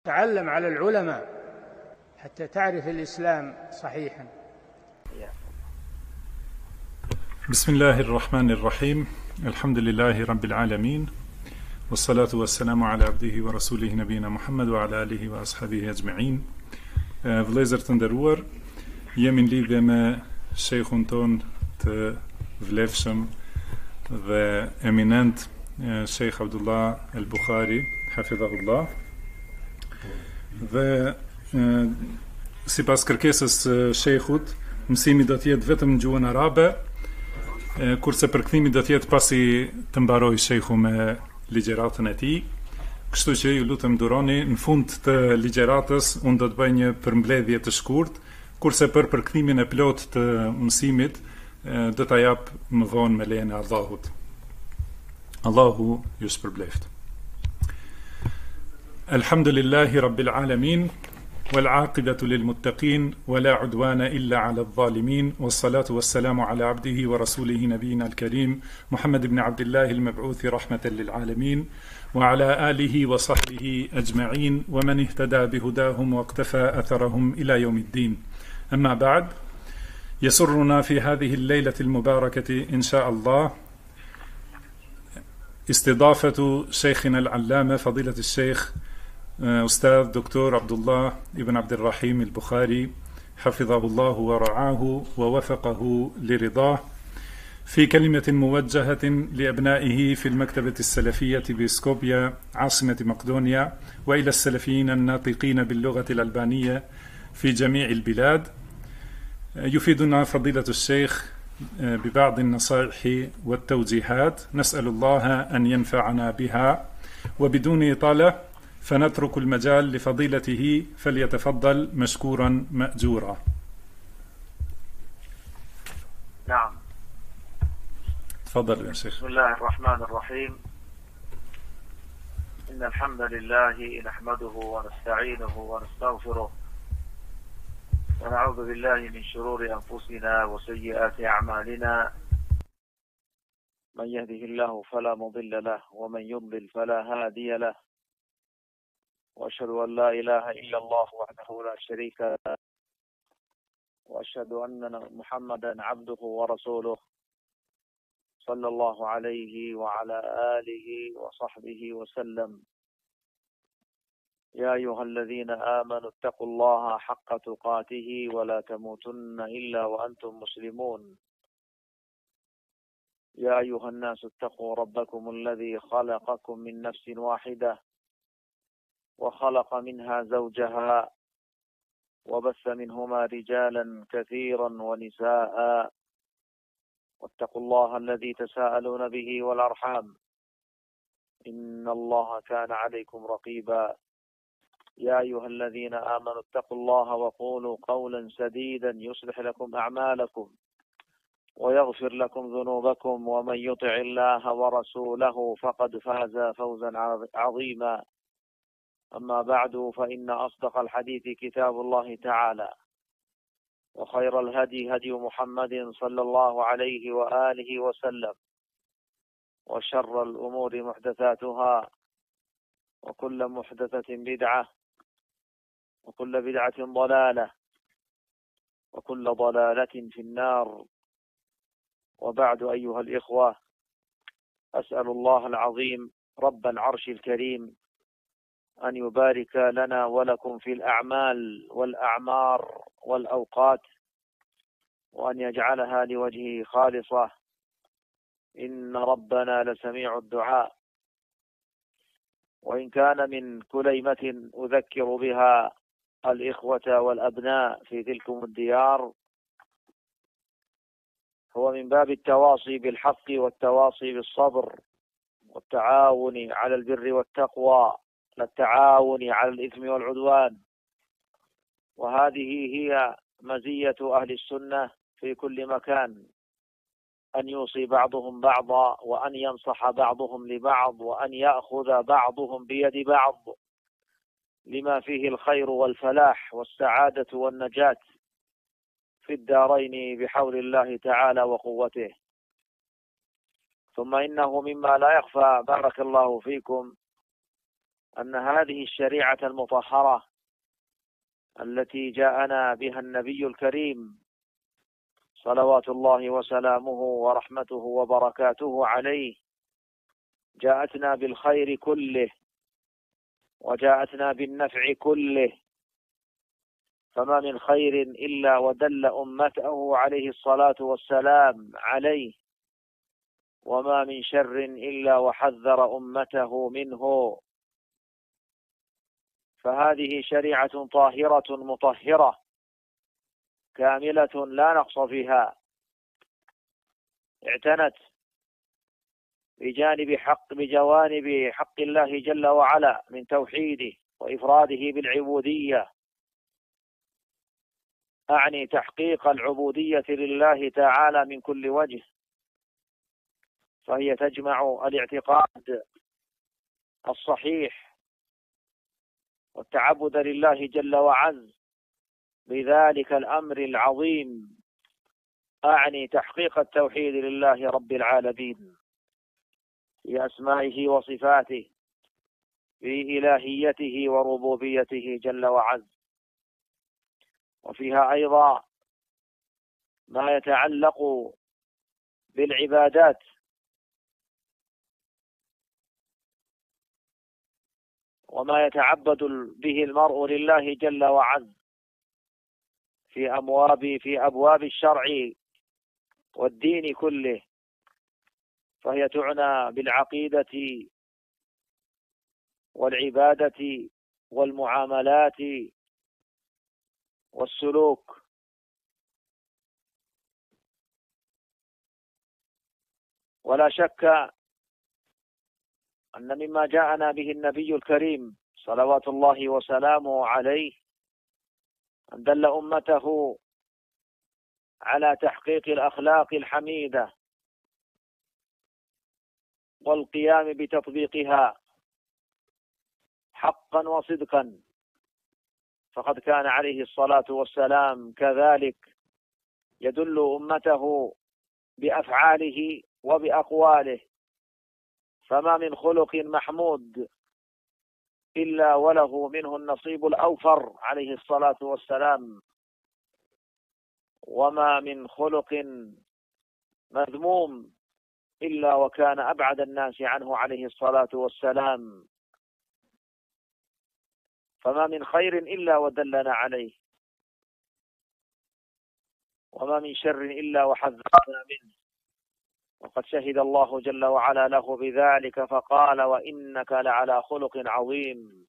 تعلم على العلماء حتى تعرف الإسلام صحيحا. بسم الله الرحمن الرحيم. الحمد لله رب العالمين، والصلاة والسلام على عبده ورسوله نبينا Muhammad وعلى آله وأصحابه أجمعين. Vëllezër të nderuar, jemi në lidhje me shejkhun ton të vlefshëm dhe eminent, Sheikh Abdullah al-Bukhari, hafidhahullah. Dhe sipas kërkesës së shejkhut, mësimi do të jetë vetëm në gjuhën arabe, kurse përkthimi do të jetë pasi të mbaroj shejkhu me ligjëratën e tij. Kështu që ju lutem duroni, në fund të ligjëratës unë do të bëj një përmbledhje të shkurt, kurse për përkthimin e plot të mësimit do ta jap më vonë me lejen e Allahut. Allahu ju shpërbleft. Alhamdulillahi rabbil alamin, wal aqibatu lil muttaqin, wala udwana illa ala adh-dhalimin, was salatu was salamu ala abdihi wa rasulihi nabiyina al-karim Muhammad ibn Abdullah al-mab'uth rahmatan lil alamin, وعلى آله وصحبه أجمعين ومن اهتدى بهداهم واقتفى أثرهم إلى يوم الدين. أما بعد، يسرنا في هذه الليلة المباركة إن شاء الله استضافة شيخنا العلامة فضيلة الشيخ أستاذ دكتور عبد الله ابن عبد الرحيم البخاري حفظه الله ورعاه ووفقه لرضاه، في كلمة موجهة لأبنائه في المكتبة السلفية بسكوبيا عاصمة مقدونيا، وإلى السلفيين الناطقين باللغة الألبانية في جميع البلاد. يفيدنا فضيلة الشيخ ببعض النصائح والتوجيهات، نسأل الله أن ينفعنا بها. وبدون إطالة فنترك المجال لفضيلته، فليتفضل مشكورا مأجورا. نعم. تفضل يا شيخ. بسم الله الرحمن الرحيم. إن الحمد لله نحمده ونستعينه ونستغفره، ونعوذ بالله من شرور أنفسنا وسيئات أعمالنا. من يهده الله فلا مضل له، ومن يضلل فلا هادي له. وأشهد أن لا إله إلا الله وحده لا شريك له، وأشهد أن محمدا عبده ورسوله، صلى الله عليه وعلى آله وصحبه وسلم. يا أيها الذين آمنوا اتقوا الله حق تقاته ولا تموتن إلا وأنتم مسلمون. يا أيها الناس اتقوا ربكم الذي خلقكم من نفس واحدة، وخلق منها زوجها، وبث منهما رجالا كثيرا ونساء. واتقوا الله الذي تساءلون به والأرحام، إن الله كان عليكم رقيبا. يا أيها الذين آمنوا اتقوا الله وقولوا قولا سديدا يصلح لكم أعمالكم ويغفر لكم ذنوبكم، ومن يطع الله ورسوله فقد فاز فوزا عظيما. أما بعد، فإن أصدق الحديث كتاب الله تعالى، وخير الهدي هدي محمد صلى الله عليه وآله وسلم، وشر الأمور محدثاتها، وكل محدثة بدعة، وكل بدعة ضلالة، وكل ضلالة في النار. وبعد، أيها الإخوة، أسأل الله العظيم رب العرش الكريم أن يبارك لنا ولكم في الأعمال والأعمار والأوقات، وأن يجعلها لوجهه خالصة، إن ربنا لسميع الدعاء. وإن كان من كليمة أذكر بها الإخوة والأبناء في تلكم الديار، هو من باب التواصي بالحق والتواصي بالصبر والتعاون على البر والتقوى، لا التعاون على الإثم والعدوان. وهذه هي مزية أهل السنة في كل مكان، أن يوصي بعضهم بعضا، وأن ينصح بعضهم لبعض، وأن يأخذ بعضهم بيد بعض، لما فيه الخير والفلاح والسعادة والنجاة في الدارين بحول الله تعالى وقوته. ثم إنه مما لا يخفى، بارك الله فيكم، أن هذه الشريعة المطهرة التي جاءنا بها النبي الكريم صلوات الله وسلامه ورحمته وبركاته عليه جاءتنا بالخير كله وجاءتنا بالنفع كله، فما من خير إلا ودل أمته عليه الصلاة والسلام عليه، وما من شر إلا وحذر أمته منه. فهذه شريعة طاهرة مطهرة كاملة لا نقص فيها، اعتنت بجوانب حق الله جل وعلا من توحيده وإفراده بالعبودية، أعني تحقيق العبودية لله تعالى من كل وجه، فهي تجمع الاعتقاد الصحيح والتعبد لله جل وعز بذلك الأمر العظيم، أعني تحقيق التوحيد لله رب العالمين في أسمائه وصفاته، في إلهيته وربوبيته جل وعز. وفيها أيضا ما يتعلق بالعبادات، وما يتعبد به المرء لله جل وعز في أبواب الشرع والدين كله، فهي تعنى بالعقيدة والعبادة والمعاملات والسلوك. ولا شك أن مما جاءنا به النبي الكريم صلوات الله وسلامه عليه أن دل أمته على تحقيق الأخلاق الحميدة والقيام بتطبيقها حقا وصدقا، فقد كان عليه الصلاة والسلام كذلك يدل أمته بأفعاله وبأقواله، فما من خلق محمود إلا وله منه النصيب الأوفر عليه الصلاة والسلام، وما من خلق مذموم إلا وكان أبعد الناس عنه عليه الصلاة والسلام، فما من خير إلا ودلنا عليه، وما من شر إلا وحذرنا منه، وقد شهد الله جل وعلا له بذلك فقال: وإنك لعلى خلق عظيم.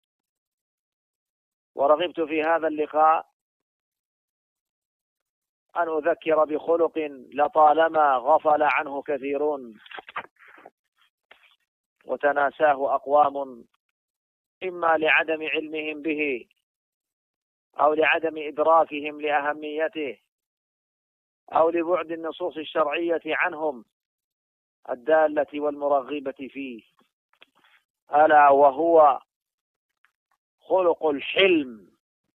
ورغبت في هذا اللقاء أن أذكر بخلق لطالما غفل عنه كثيرون وتناساه أقوام، إما لعدم علمهم به أو لعدم إدراكهم لأهميته أو لبعد النصوص الشرعية عنهم الدالة والمرغبة فيه، ألا وهو خلق الحلم.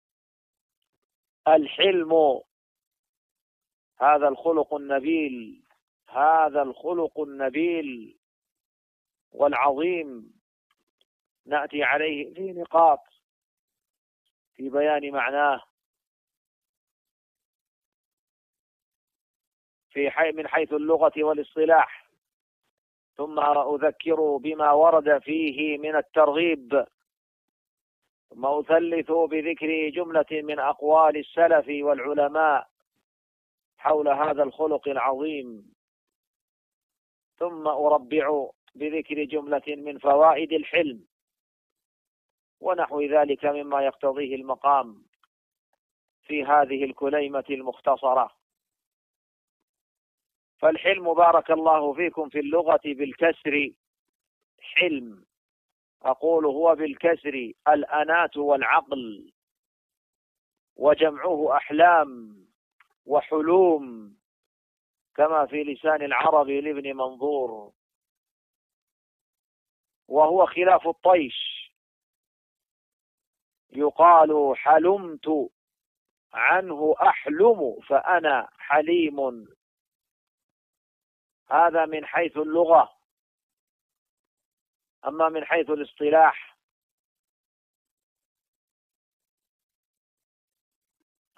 الحلم هذا الخلق النبيل، هذا الخلق النبيل والعظيم، نأتي عليه في نقاط في بيان معناه من حيث اللغة والاصطلاح، ثم أذكر بما ورد فيه من الترغيب، ثم أثلث بذكر جملة من أقوال السلف والعلماء حول هذا الخلق العظيم، ثم أربع بذكر جملة من فوائد الحلم ونحو ذلك مما يقتضيه المقام في هذه الكليمة المختصرة. فالحلم بارك الله فيكم في اللغة بالكسر حلم، أقول هو بالكسر الأنات والعقل، وجمعه أحلام وحلوم كما في لسان العرب لابن منظور، وهو خلاف الطيش، يقال حلمت عنه أحلم فأنا حليم. هذا من حيث اللغة. أما من حيث الاصطلاح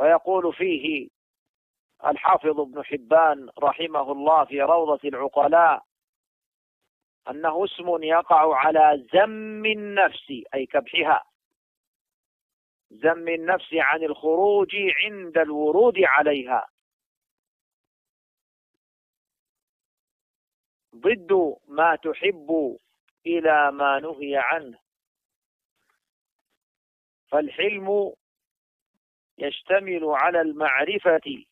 ويقول فيه الحافظ ابن حبان رحمه الله في روضة العقلاء أنه اسم يقع على ذم النفس أي كبحها، ذم النفس عن الخروج عند الورود عليها، ضد ما تحب إلى ما نهي عنه. فالحلم يشتمل على المعرفة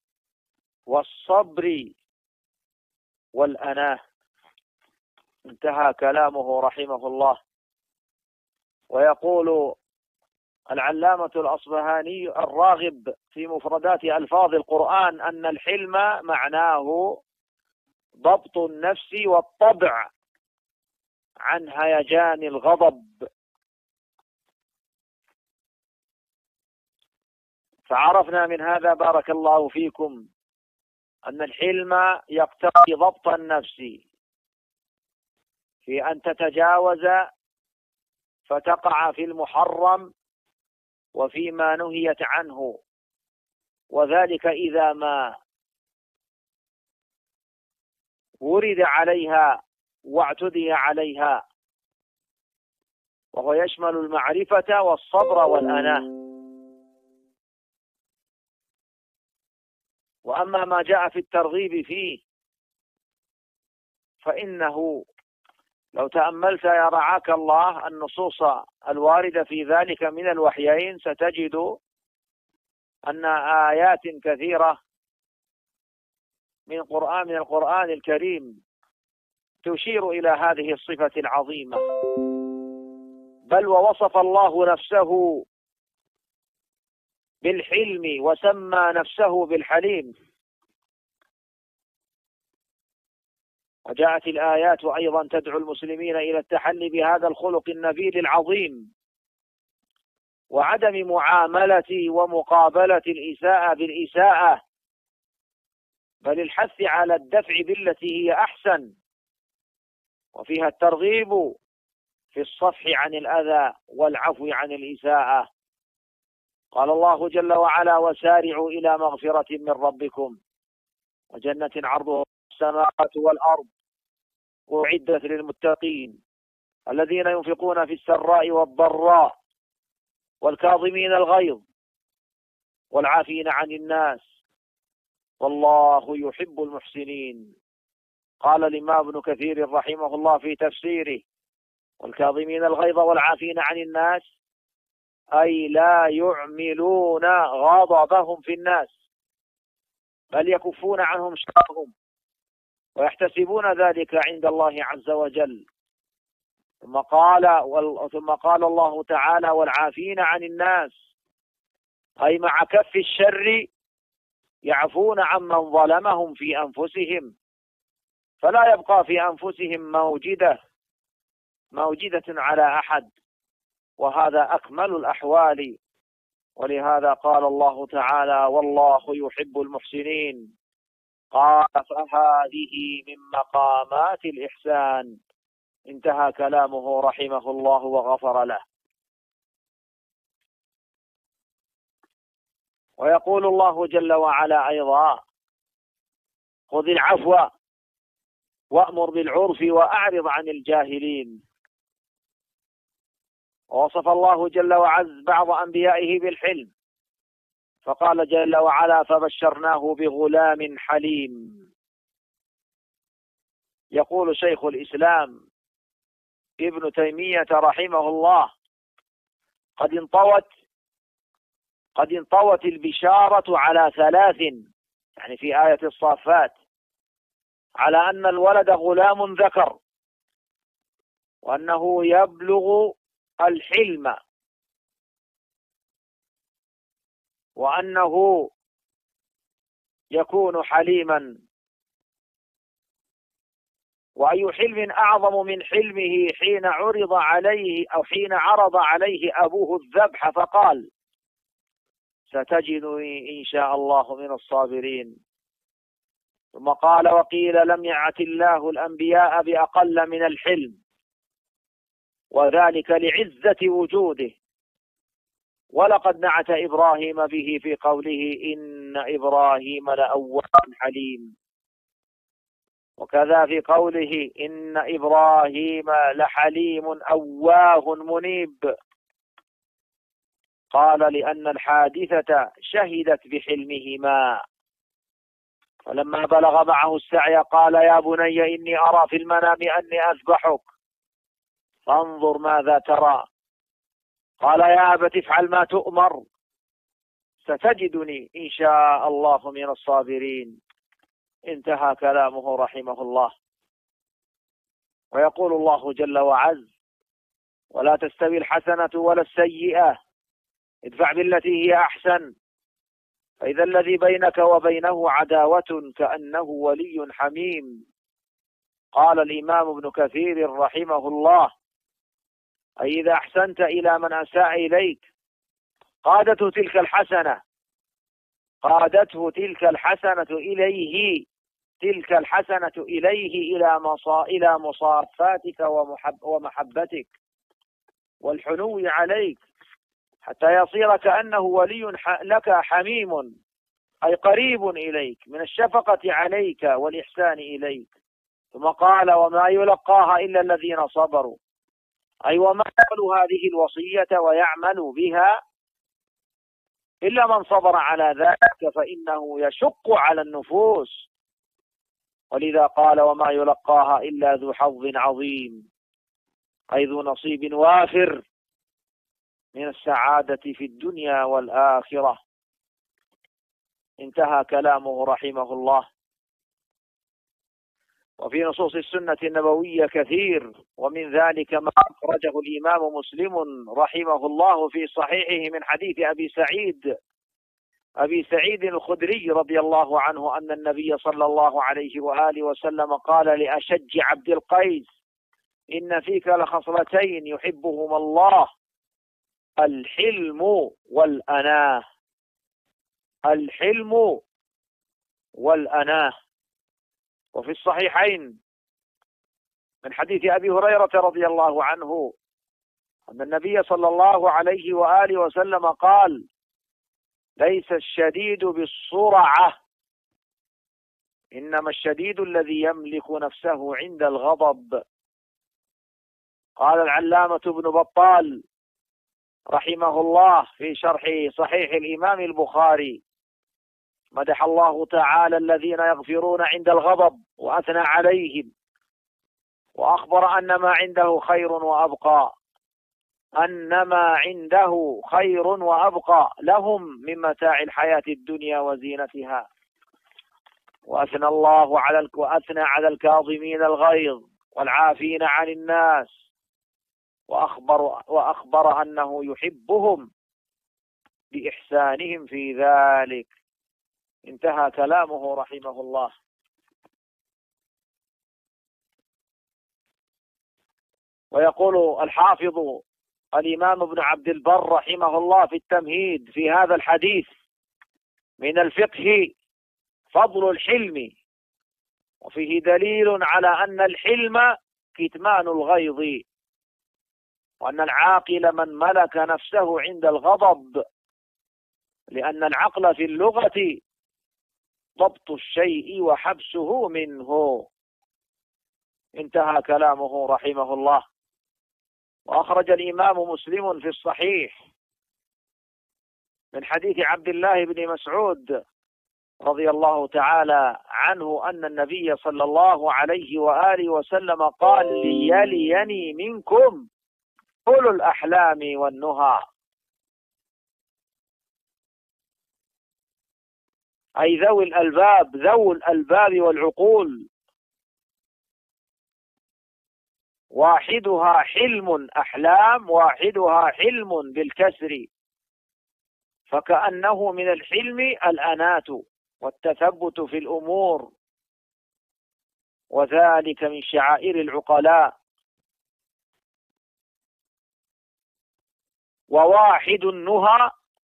والصبر والأناة. انتهى كلامه رحمه الله. ويقول العلامة الأصبهاني الراغب في مفردات ألفاظ القرآن أن الحلم معناه ضبط النفس والطبع عن هيجان الغضب. فعرفنا من هذا بارك الله فيكم أن الحلم يقتضي ضبط النفس في أن تتجاوز فتقع في المحرم وفيما نهيت عنه، وذلك إذا ما ورد عليها واعتدي عليها، وهو يشمل المعرفة والصبر والأناة. وأما ما جاء في الترغيب فيه فإنه لو تأملت يا رعاك الله النصوص الواردة في ذلك من الوحيين ستجد أن آيات كثيرة من القرآن الكريم تشير إلى هذه الصفة العظيمة، بل ووصف الله نفسه بالحلم وسمى نفسه بالحليم. وجاءت الآيات أيضا تدعو المسلمين إلى التحلي بهذا الخلق النبيل العظيم، وعدم معاملة ومقابلة الإساءة بالإساءة، بل الحث على الدفع بالتي هي أحسن، وفيها الترغيب في الصفح عن الأذى والعفو عن الإساءة. قال الله جل وعلا: وسارعوا إلى مغفرة من ربكم وجنة عرضها السماوات والأرض أعدت للمتقين الذين ينفقون في السراء والضراء والكاظمين الغيظ والعافين عن الناس والله يحب المحسنين. قال الإمام ابن كثير رحمه الله في تفسيره: والكاظمين الغيظ والعافين عن الناس أي لا يعملون غضبهم في الناس، بل يكفون عنهم شرهم ويحتسبون ذلك عند الله عز وجل. ثم قال الله تعالى: والعافين عن الناس أي مع كف الشر يعفون عمن ظلمهم في أنفسهم، فلا يبقى في أنفسهم موجدة على أحد، وهذا أكمل الأحوال. ولهذا قال الله تعالى: والله يحب المحسنين. قال: فهذه من مقامات الإحسان. انتهى كلامه رحمه الله وغفر له. ويقول الله جل وعلا أيضا: خذ العفو وأمر بالعرف وأعرض عن الجاهلين. ووصف الله جل وعز بعض أنبيائه بالحلم، فقال جل وعلا: فبشرناه بغلام حليم. يقول شيخ الإسلام ابن تيمية رحمه الله: قد انطوت البشارة على ثلاث، يعني في آية الصافات، على أن الولد غلام ذكر، وأنه يبلغ الحلم، وأنه يكون حليما. وأي حلم أعظم من حلمه حين عرض عليه أبوه الذبح فقال: ستجدني إن شاء الله من الصابرين. ثم قال: وقيل لم يعت الله الأنبياء بأقل من الحلم، وذلك لعزة وجوده ولقد نعت إبراهيم به في قوله إن إبراهيم لأواه حليم، وكذا في قوله إن إبراهيم لحليم أواه منيب. قال لأن الحادثة شهدت بحلمهما، فلما بلغ معه السعي قال يا بني إني أرى في المنام أني أذبحك فانظر ماذا ترى. قال يا أبت افعل ما تؤمر ستجدني إن شاء الله من الصابرين. انتهى كلامه رحمه الله. ويقول الله جل وعز ولا تستوي الحسنة ولا السيئة ادفع بالتي هي أحسن فإذا الذي بينك وبينه عداوة كأنه ولي حميم. قال الإمام ابن كثير رحمه الله أي إذا أحسنت إلى من أساء إليك قادته تلك الحسنة إليه إلى مصافاتك ومحبتك والحنو عليك حتى يصير كأنه ولي لك حميم، أي قريب إليك من الشفقة عليك والإحسان إليك. ثم قال وما يلقاها إلا الذين صبروا، أي وما يقبل هذه الوصية ويعمل بها إلا من صبر على ذلك فإنه يشق على النفوس. ولذا قال وما يلقاها إلا ذو حظ عظيم، أي ذو نصيب وافر من السعادة في الدنيا والآخرة. انتهى كلامه رحمه الله. وفي نصوص السنة النبوية كثير، ومن ذلك ما أخرجه الإمام مسلم رحمه الله في صحيحه من حديث أبي سعيد الخدري رضي الله عنه أن النبي صلى الله عليه وآله وسلم قال لأشج عبد القيس إن فيك لخصلتين يحبهما الله الحلم والأناه. وفي الصحيحين من حديث أبي هريرة رضي الله عنه أن النبي صلى الله عليه وآله وسلم قال ليس الشديد بالسرعة إنما الشديد الذي يملك نفسه عند الغضب. قال العلامة ابن بطال رحمه الله في شرح صحيح الإمام البخاري مدح الله تعالى الذين يغفرون عند الغضب وأثنى عليهم وأخبر أن ما عنده خير وأبقى لهم من متاع الحياة الدنيا وزينتها. وأثنى على الكاظمين الغيظ والعافين عن الناس وأخبر أنه يحبهم بإحسانهم في ذلك. انتهى كلامه رحمه الله. ويقول الحافظ الإمام ابن عبد البر رحمه الله في التمهيد في هذا الحديث من الفقه فضل الحلم، وفيه دليل على أن الحلم كتمان الغيظ، وأن العاقل من ملك نفسه عند الغضب، لأن العقل في اللغة ضبط الشيء وحبسه منه. انتهى كلامه رحمه الله. وأخرج الإمام مسلم في الصحيح من حديث عبد الله بن مسعود رضي الله تعالى عنه أن النبي صلى الله عليه وآله وسلم قال ليليني منكم أولو الأحلام والنهى، أي ذو الألباب والعقول، واحدها حلم أحلام واحدها حلم بالكسر، فكأنه من الحلم الأناة والتثبت في الأمور، وذلك من شعائر العقلاء. وواحد النهى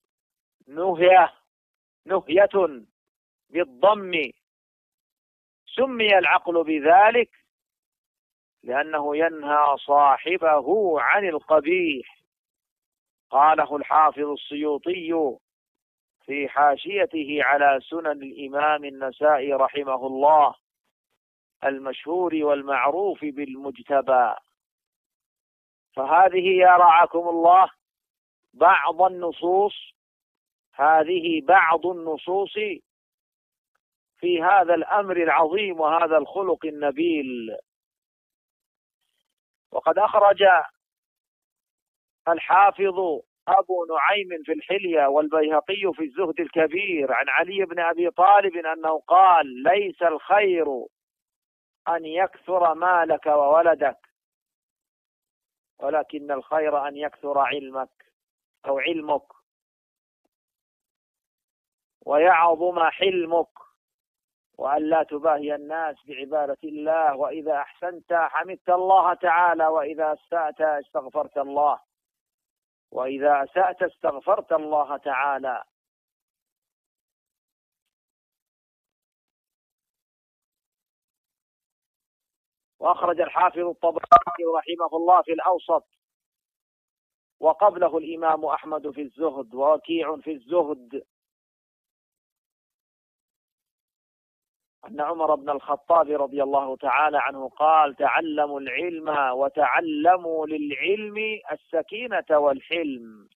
نهية بالضم، سمي العقل بذلك لأنه ينهى صاحبه عن القبيح. قاله الحافظ السيوطي في حاشيته على سنن الإمام النسائي رحمه الله المشهور والمعروف بالمجتبى. فهذه يا رعاكم الله بعض النصوص، هذه بعض النصوص في هذا الأمر العظيم وهذا الخلق النبيل. وقد أخرج الحافظ أبو نعيم في الحلية والبيهقي في الزهد الكبير عن علي بن أبي طالب أنه قال: ليس الخير أن يكثر مالك وولدك، ولكن الخير أن يكثر علمك أو علمك ويعظم حلمك، وأن لا تباهي الناس بعبادة الله، وإذا أحسنت حمدت الله تعالى، وإذا أسأت استغفرت الله، وإذا أسأت استغفرت الله تعالى. وأخرج الحافظ الطبراني رحمه الله في الأوسط، وقبله الإمام أحمد في الزهد، ووكيع في الزهد، أن عمر بن الخطاب رضي الله تعالى عنه قال: تعلموا العلم وتعلموا للعلم السكينة والحلم.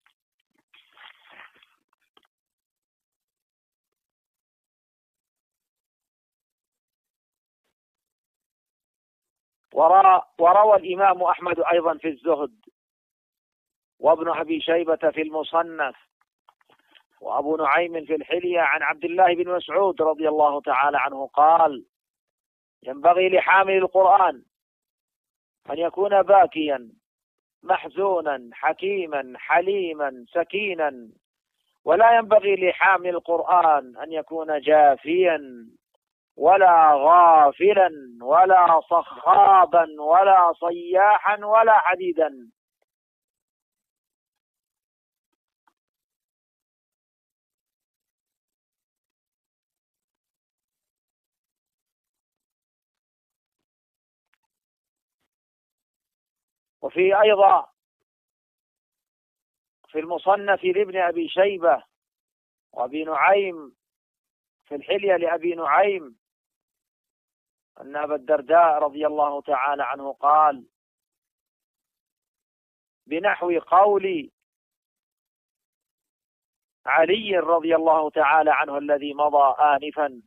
وروى الإمام أحمد أيضا في الزهد، وابن أبي شيبة في المصنف، وأبو نعيم في الحلية عن عبد الله بن مسعود رضي الله تعالى عنه قال: ينبغي لحامل القرآن أن يكون باكيا محزونا حكيما حليما سكينا، ولا ينبغي لحامل القرآن أن يكون جافيا ولا غافلا ولا صخابا ولا صياحا ولا حديدا. وفي أيضا في المصنف لابن أبي شيبة وأبي نعيم في الحلية لأبي نعيم أن أبا الدرداء رضي الله تعالى عنه قال بنحو قول علي رضي الله تعالى عنه الذي مضى آنفا.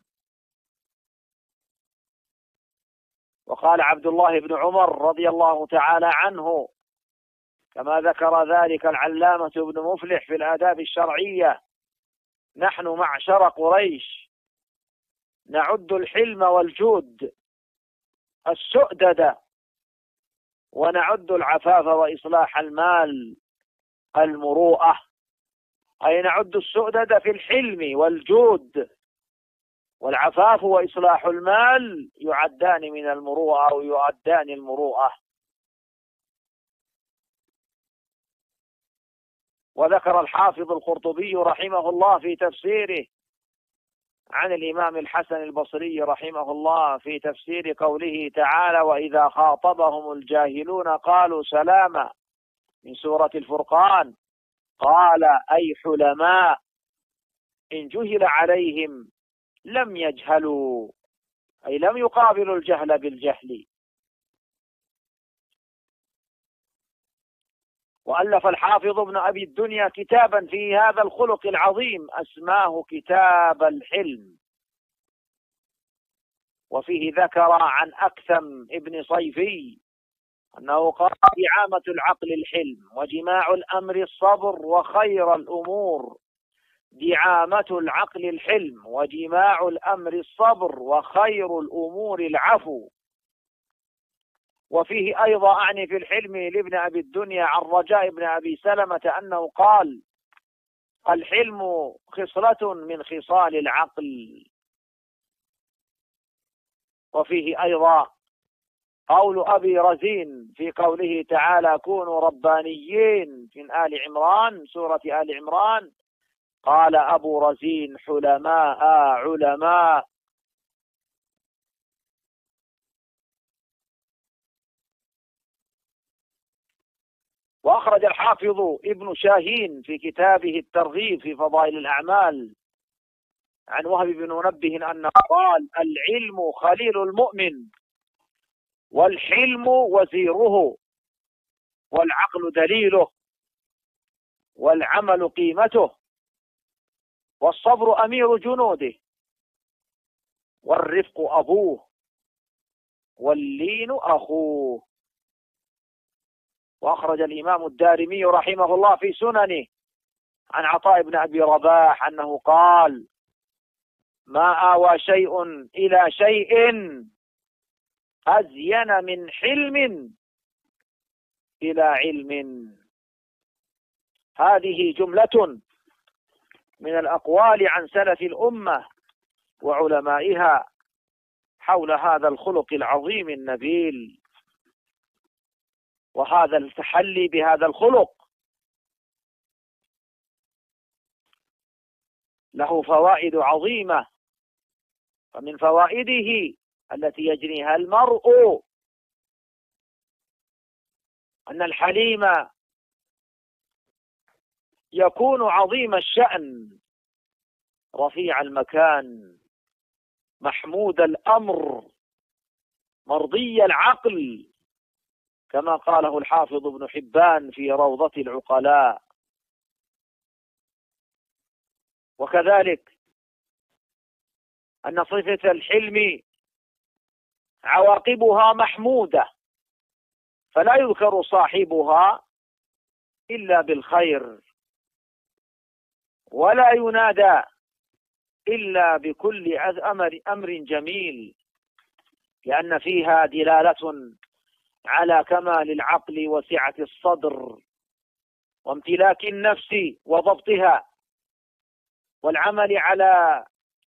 وقال عبد الله بن عمر رضي الله تعالى عنه كما ذكر ذلك العلامة ابن مفلح في الآداب الشرعية: نحن معشر قريش نعد الحلم والجود السؤدد، ونعد العفاف وإصلاح المال المروءة. أي نعد السؤدد في الحلم والجود، والعفاف وإصلاح المال يعدان من المروءة أو يعدان المروءة. وذكر الحافظ القرطبي رحمه الله في تفسيره عن الإمام الحسن البصري رحمه الله في تفسير قوله تعالى: وإذا خاطبهم الجاهلون قالوا سلاما، من سورة الفرقان، قال: أي حلماء إن جهل عليهم لم يجهلوا، أي لم يقابلوا الجهل بالجهل. وألف الحافظ ابن أبي الدنيا كتابا في هذا الخلق العظيم اسماه كتاب الحلم، وفيه ذكر عن أكثم ابن صيفي أنه قال: دعامة العقل الحلم، وجماع الأمر الصبر، وخير الأمور دعامة العقل الحلم، وجماع الأمر الصبر، وخير الأمور العفو. وفيه أيضا أعني في الحلم لابن أبي الدنيا عن رجاء بن أبي سلمة أنه قال: الحلم خصلة من خصال العقل. وفيه أيضا قول أبي رزين في قوله تعالى: كونوا ربانيين في آل عمران، سورة آل عمران، قال أبو رزين: حلماء علماء. وأخرج الحافظ ابن شاهين في كتابه الترغيب في فضائل الأعمال عن وهب بن منبه أنه قال: العلم خليل المؤمن، والحلم وزيره، والعقل دليله، والعمل قيمته، والصبر أمير جنوده، والرفق أبوه، واللين أخوه. وأخرج الإمام الدارمي رحمه الله في سننه عن عطاء بن أبي رباح أنه قال: ما آوى شيء إلى شيء أزين من حلم إلى علم. هذه جملة من الأقوال عن سلف الأمة وعلمائها حول هذا الخلق العظيم النبيل، وهذا التحلي بهذا الخلق له فوائد عظيمة. فمن فوائده التي يجنيها المرء أن الحليم يكون عظيم الشأن، رفيع المكان، محمود الأمر، مرضي العقل، كما قاله الحافظ ابن حبان في روضة العقلاء. وكذلك أن صفة الحلم عواقبها محمودة، فلا يذكر صاحبها إلا بالخير، ولا ينادى إلا بكل أمر جميل، لأن فيها دلالة على كمال العقل وسعة الصدر وامتلاك النفس وضبطها، والعمل على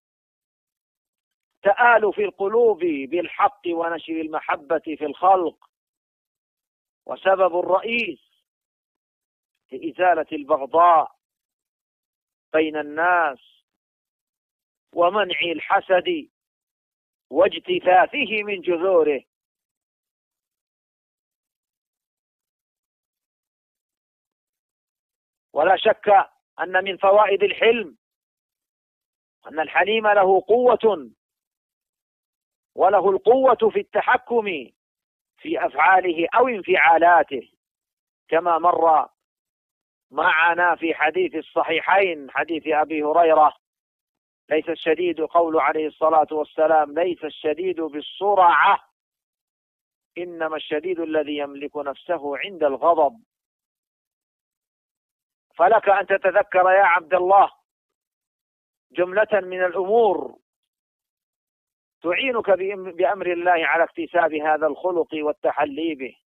تآلف القلوب بالحق ونشر المحبة في الخلق. وسبب الرئيس لإزالة البغضاء بين الناس ومنع الحسد واجتثاثه من جذوره. ولا شك أن من فوائد الحلم أن الحليم له قوة، وله القوة في التحكم في أفعاله أو انفعالاته، كما مر معنا في حديث الصحيحين، حديث أبي هريرة: ليس الشديد، قول عليه الصلاة والسلام: ليس الشديد بالسرعة، إنما الشديد الذي يملك نفسه عند الغضب. فلك أن تتذكر يا عبد الله جملة من الأمور تعينك بأمر الله على اكتساب هذا الخلق والتحلي به.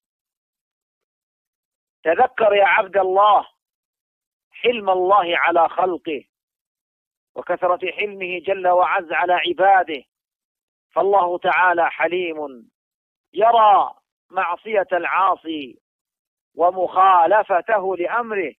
تذكر يا عبد الله حلم الله على خلقه وكثرة حلمه جل وعز على عباده، فالله تعالى حليم يرى معصية العاصي ومخالفته لأمره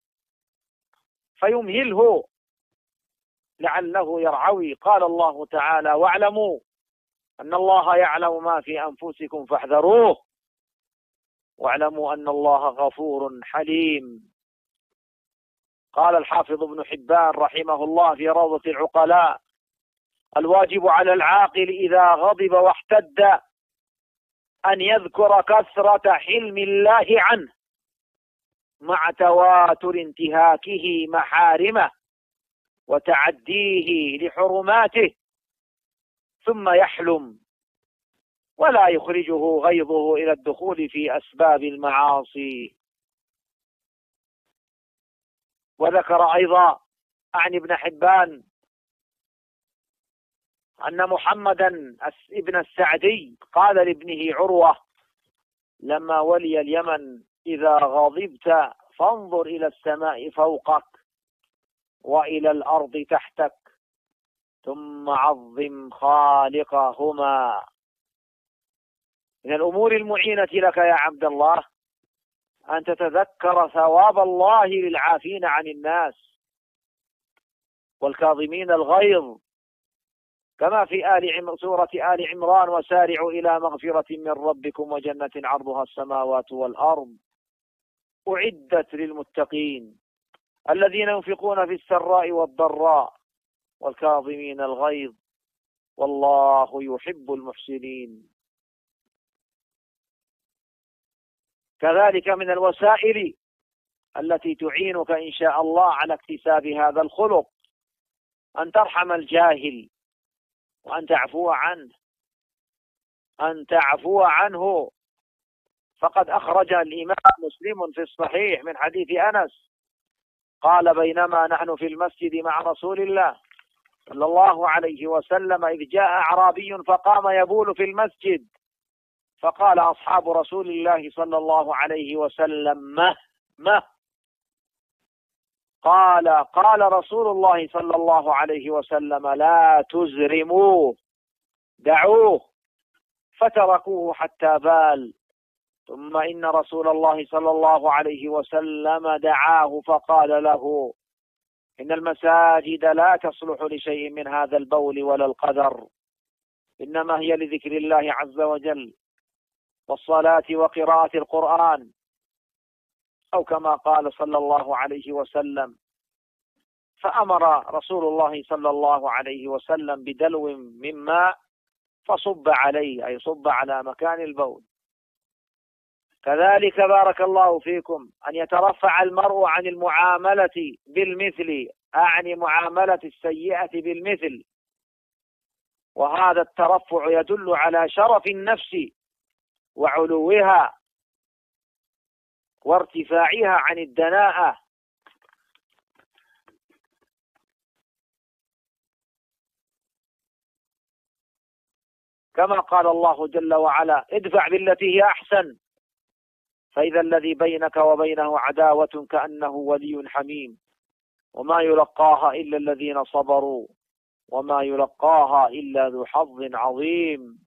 فيمهله لعله يرعوي. قال الله تعالى: واعلموا أن الله يعلم ما في أنفسكم فاحذروه، واعلموا أن الله غفور حليم. قال الحافظ ابن حبان رحمه الله في روضة العقلاء: الواجب على العاقل إذا غضب واحتد أن يذكر كثرة حلم الله عنه مع تواتر انتهاكه محارمه وتعديه لحرماته، ثم يحلم ولا يخرجه غيظه إلى الدخول في أسباب المعاصي. وذكر أيضا عن ابن حبان أن محمدا ابن السعدي قال لابنه عروة لما ولي اليمن: إذا غضبت فانظر إلى السماء فوقك وإلى الأرض تحتك، ثم عظم خالقهما. من الأمور المعينة لك يا عبد الله أن تتذكر ثواب الله للعافين عن الناس والكاظمين الغيظ، كما في سورة آل عمران: وسارعوا إلى مغفرة من ربكم وجنة عرضها السماوات والأرض أعدت للمتقين الذين ينفقون في السراء والضراء والكاظمين الغيظ والله يحب المحسنين. كذلك من الوسائل التي تعينك إن شاء الله على اكتساب هذا الخلق أن ترحم الجاهل وأن تعفو عنه. فقد أخرج الإمام مسلم في الصحيح من حديث أنس قال: بينما نحن في المسجد مع رسول الله صلى الله عليه وسلم إذ جاء أعرابي فقام يبول في المسجد، فقال أصحاب رسول الله صلى الله عليه وسلم: مه قال رسول الله صلى الله عليه وسلم: لا تزرموه، دعوه، فتركوه حتى بال. ثم إن رسول الله صلى الله عليه وسلم دعاه فقال له: إن المساجد لا تصلح لشيء من هذا البول ولا القدر، إنما هي لذكر الله عز وجل والصلاة وقراءة القرآن، أو كما قال صلى الله عليه وسلم. فأمر رسول الله صلى الله عليه وسلم بدلو من ماء فصب عليه، أي صب على مكان البول. كذلك بارك الله فيكم أن يترفع المرء عن المعاملة بالمثل، أعني معاملة السيئة بالمثل، وهذا الترفع يدل على شرف النفس وعلوها وارتفاعها عن الدناءة. كما قال الله جل وعلا: ادفع بالتي هي أحسن فإذا الذي بينك وبينه عداوة كأنه ولي حميم، وما يلقاها إلا الذين صبروا وما يلقاها إلا ذو حظ عظيم.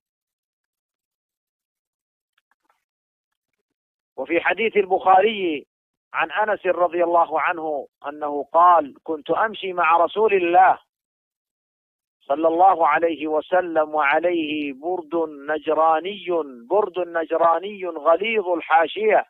وفي حديث البخاري عن أنس رضي الله عنه أنه قال: كنت أمشي مع رسول الله صلى الله عليه وسلم وعليه برد نجراني غليظ الحاشية،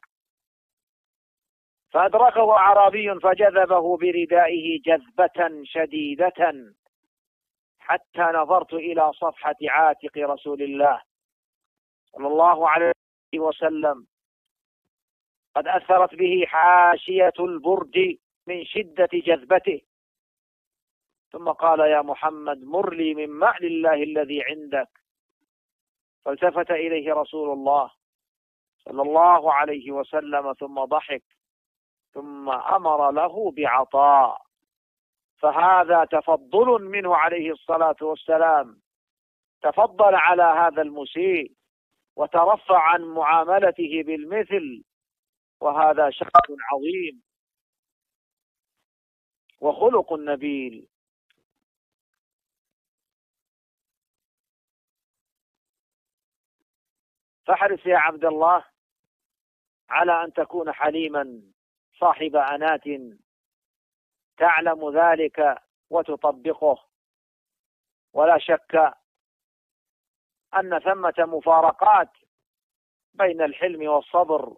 فأدركه أعرابي فجذبه بردائه جذبة شديدة حتى نظرت إلى صفحة عاتق رسول الله صلى الله عليه وسلم قد أثرت به حاشية البرد من شدة جذبته، ثم قال: يا محمد مر لي من مال الله الذي عندك. فالتفت إليه رسول الله صلى الله عليه وسلم ثم ضحك، ثم أمر له بعطاء. فهذا تفضل منه عليه الصلاة والسلام، تفضل على هذا المسيء وترفع عن معاملته بالمثل، وهذا شأن عظيم وخلق نبيل. فاحرص يا عبد الله على أن تكون حليما صاحب أنات، تعلم ذلك وتطبقه. ولا شك أن ثمة مفارقات بين الحلم والصبر،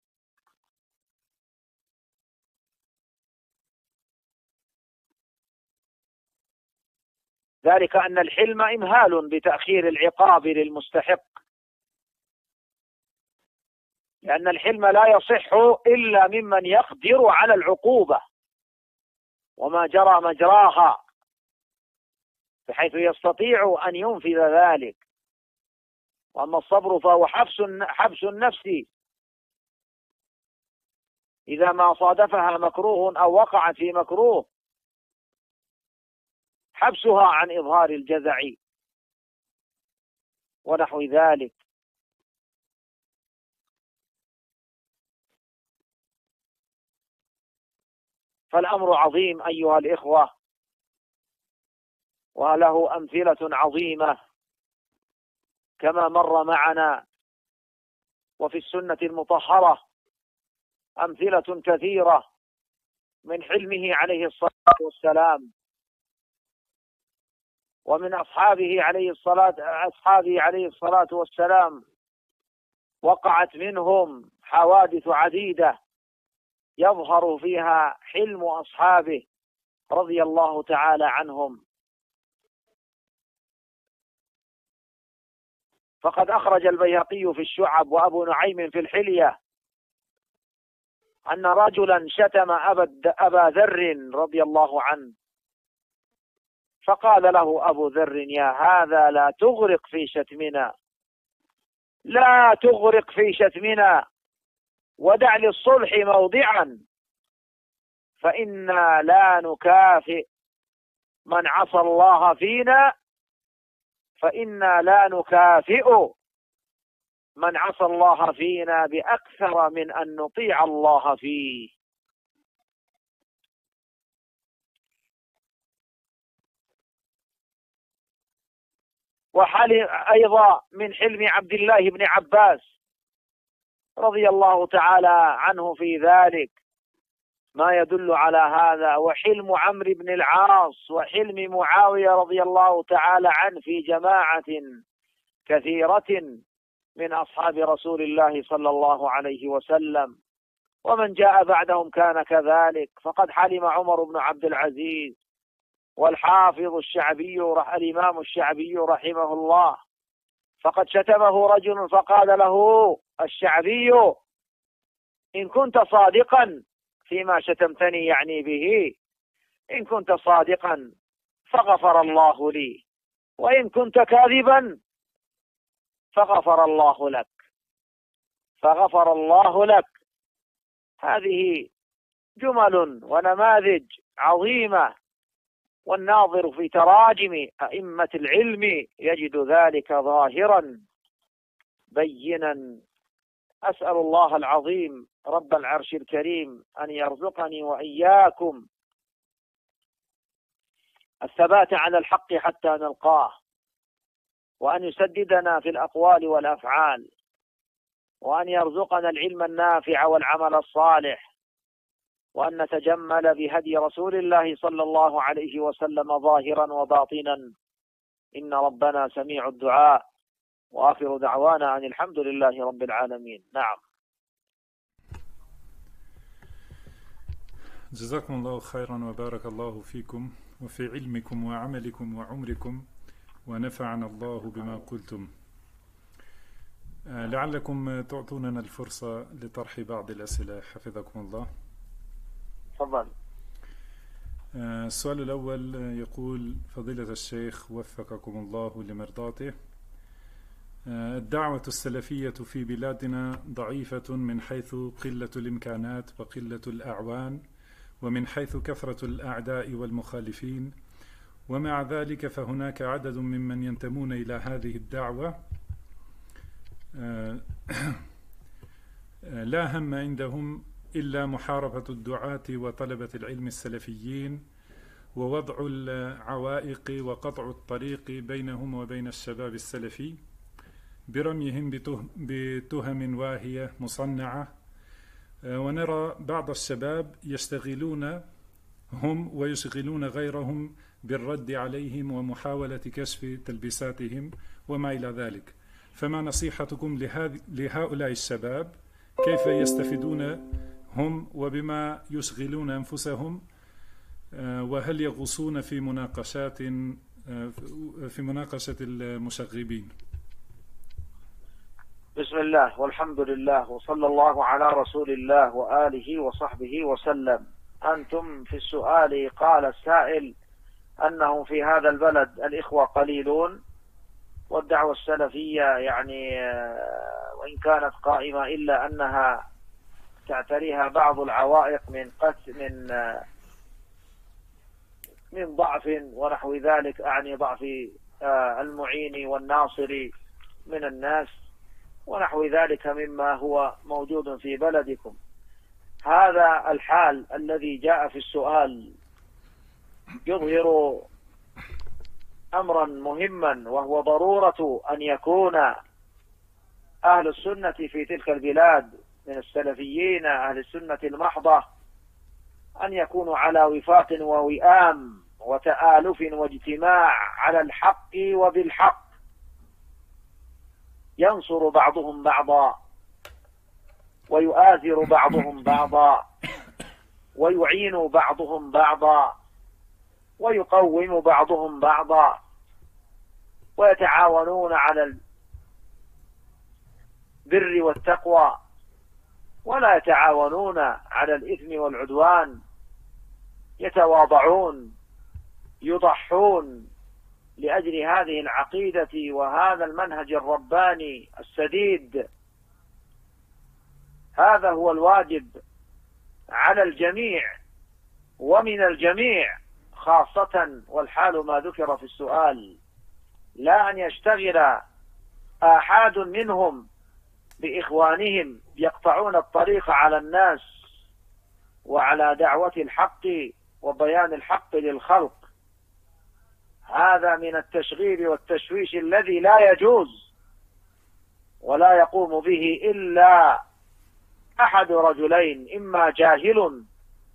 ذلك أن الحلم إمهال بتأخير العقاب للمستحق، لأن الحلم لا يصح إلا ممن يقدر على العقوبة وما جرى مجراها بحيث يستطيع أن ينفذ ذلك. وأما الصبر فهو حبس النفس إذا ما صادفها مكروه أو وقعت في مكروه، حبسها عن إظهار الجزع ونحو ذلك. فالأمر عظيم أيها الإخوة، وله أمثلة عظيمة كما مر معنا، وفي السنة المطهرة أمثلة كثيرة من حلمه عليه الصلاة والسلام ومن أصحابه عليه الصلاة والسلام، وقعت منهم حوادث عديدة يظهر فيها حلم أصحابه رضي الله تعالى عنهم. فقد أخرج البيهقي في الشعب وأبو نعيم في الحلية أن رجلا شتم أبا ذر رضي الله عنه، فقال له أبو ذر: يا هذا لا تغرق في شتمنا، لا تغرق في شتمنا، ودع للصلح موضعا، فإنا لا نكافئ من عصى الله فينا، فإنا لا نكافئ من عصى الله فينا بأكثر من أن نطيع الله فيه. وحل أيضا من حلم عبد الله بن عباس رضي الله تعالى عنه في ذلك ما يدل على هذا، وحلم عمرو بن العاص وحلم معاوية رضي الله تعالى عنه في جماعة كثيرة من أصحاب رسول الله صلى الله عليه وسلم، ومن جاء بعدهم كان كذلك. فقد حلم عمر بن عبد العزيز والحافظ الشعبي الإمام الشعبي رحمه الله، فقد شتمه رجل فقال له الشعبي: إن كنت صادقا فيما شتمتني يعني به، إن كنت صادقا فغفر الله لي، وإن كنت كاذبا فغفر الله لك، فغفر الله لك. هذه جمل ونماذج عظيمة، والناظر في تراجم أئمة العلم يجد ذلك ظاهرا بينا. أسأل الله العظيم رب العرش الكريم أن يرزقني وإياكم الثبات على الحق حتى نلقاه، وأن يسددنا في الأقوال والأفعال، وأن يرزقنا العلم النافع والعمل الصالح، وأن نتجمل بهدي رسول الله صلى الله عليه وسلم ظاهرا وباطنا، إن ربنا سميع الدعاء. وآخر دعوانا أن الحمد لله رب العالمين. نعم. جزاكم الله خيرا وبارك الله فيكم وفي علمكم وعملكم وعمركم، ونفعنا الله بما قلتم. لعلكم تعطوننا الفرصة لطرح بعض الأسئلة حفظكم الله. تفضل. السؤال الأول يقول: فضيلة الشيخ وفقكم الله لمرضاته، الدعوة السلفية في بلادنا ضعيفة من حيث قلة الإمكانات وقلة الأعوان، ومن حيث كثرة الأعداء والمخالفين، ومع ذلك فهناك عدد ممن ينتمون إلى هذه الدعوة لا هم عندهم إلا محاربة الدعاة وطلبة العلم السلفيين، ووضع العوائق وقطع الطريق بينهم وبين الشباب السلفي برميهم بتهم واهية مصنعة. ونرى بعض الشباب يشتغلون هم ويشغلون غيرهم بالرد عليهم ومحاولة كشف تلبيساتهم وما إلى ذلك، فما نصيحتكم لهؤلاء الشباب؟ كيف يستفيدون هم وبما يشغلون أنفسهم؟ وهل يغوصون في مناقشة المشغبين؟ بسم الله والحمد لله وصلى الله على رسول الله وآله وصحبه وسلم. أنتم في السؤال قال السائل أنه في هذا البلد الإخوة قليلون، والدعوة السلفية يعني وإن كانت قائمة إلا أنها تعتريها بعض العوائق من ضعف ونحو ذلك، أعني ضعف المعين والناصر من الناس ونحو ذلك مما هو موجود في بلدكم. هذا الحال الذي جاء في السؤال يظهر أمرا مهما، وهو ضرورة أن يكون أهل السنة في تلك البلاد من السلفيين أهل السنة المحضة أن يكونوا على وفاق ووئام وتآلف واجتماع على الحق وبالحق، ينصر بعضهم بعضا ويؤازر بعضهم بعضا ويعين بعضهم بعضا ويقوم بعضهم بعضا ويتعاونون على البر والتقوى ولا يتعاونون على الإثم والعدوان، يتواضعون يضحون لأجل هذه العقيدة وهذا المنهج الرباني السديد. هذا هو الواجب على الجميع ومن الجميع خاصة، والحال ما ذكر في السؤال، لا أن يشتغل أحد منهم بإخوانهم يقطعون الطريق على الناس وعلى دعوة الحق وبيان الحق للخلق. هذا من التشغيل والتشويش الذي لا يجوز، ولا يقوم به إلا أحد رجلين: إما جاهل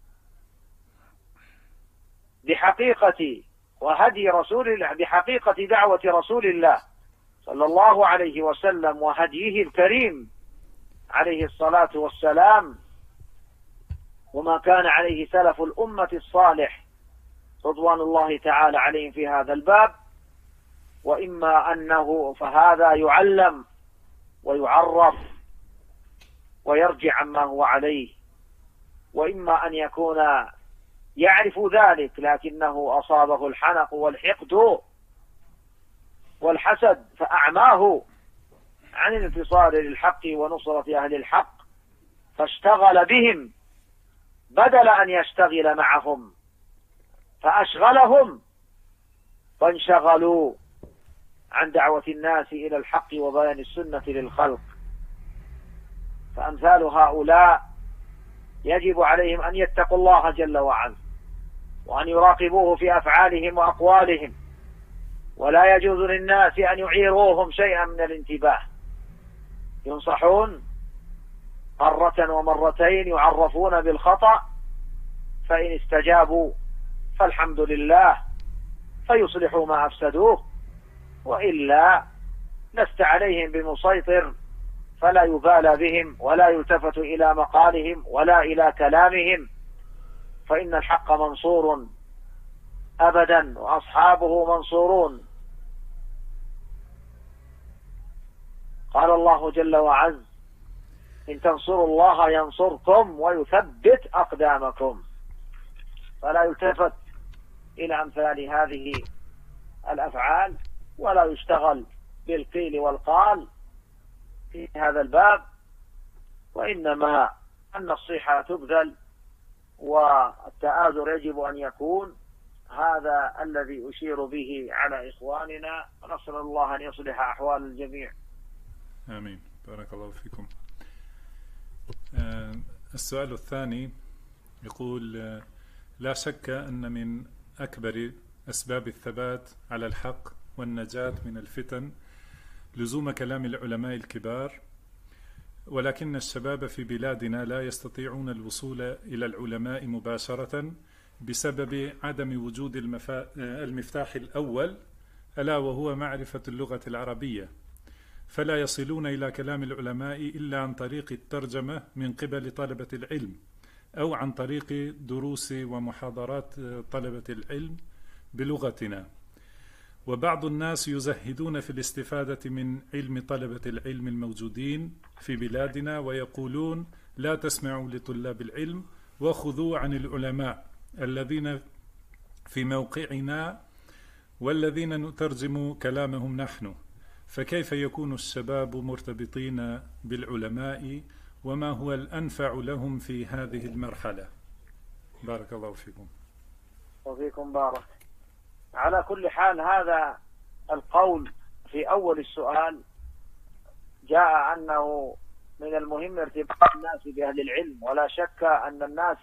بحقيقة وهدي رسول الله، بحقيقة دعوة رسول الله صلى الله عليه وسلم وهديه الكريم عليه الصلاة والسلام، وما كان عليه سلف الأمة الصالح رضوان الله تعالى عليهم في هذا الباب، وإما أنه فهذا يعلم ويعرف ويرجع عما هو عليه، وإما أن يكون يعرف ذلك لكنه أصابه الحنق والحقد والحسد فأعماه عن الانتصار للحق ونصرة أهل الحق، فاشتغل بهم بدل أن يشتغل معهم، فأشغلهم وانشغلوا عن دعوة الناس إلى الحق وبيان السنة للخلق. فأمثال هؤلاء يجب عليهم أن يتقوا الله جل وعلا وأن يراقبوه في أفعالهم وأقوالهم، ولا يجوز للناس أن يعيروهم شيئا من الانتباه. ينصحون مرة ومرتين، يعرفون بالخطأ، فإن استجابوا فالحمد لله فيصلحوا ما أفسدوه، وإلا لست عليهم بمسيطر، فلا يبالى بهم ولا يلتفت إلى مقالهم ولا إلى كلامهم، فإن الحق منصور أبدا وأصحابه منصورون. قال الله جل وعز: إن تنصروا الله ينصركم ويثبت أقدامكم. فلا يلتفت إلى أمثال هذه الأفعال ولا يشتغل بالقيل والقال في هذا الباب، وإنما النصيحة تبذل والتآزر يجب أن يكون. هذا الذي أشير به على إخواننا، ونسأل الله أن يصلح أحوال الجميع. آمين. بارك الله فيكم. السؤال الثاني يقول: لا شك أن من أكبر أسباب الثبات على الحق والنجاة من الفتن لزوم كلام العلماء الكبار، ولكن الشباب في بلادنا لا يستطيعون الوصول إلى العلماء مباشرة بسبب عدم وجود المفتاح الأول، ألا وهو معرفة اللغة العربية، فلا يصلون إلى كلام العلماء إلا عن طريق الترجمة من قبل طلبة العلم، أو عن طريق دروس ومحاضرات طلبة العلم بلغتنا. وبعض الناس يزهدون في الاستفادة من علم طلبة العلم الموجودين في بلادنا، ويقولون: لا تسمعوا لطلاب العلم وخذوا عن العلماء الذين في موقعنا والذين نترجم كلامهم نحن. فكيف يكون الشباب مرتبطين بالعلماء، وما هو الأنفع لهم في هذه المرحلة؟ بارك الله فيكم. وفيكم بارك. على كل حال، هذا القول في أول السؤال جاء أنه من المهم ارتباط الناس بأهل العلم، ولا شك أن الناس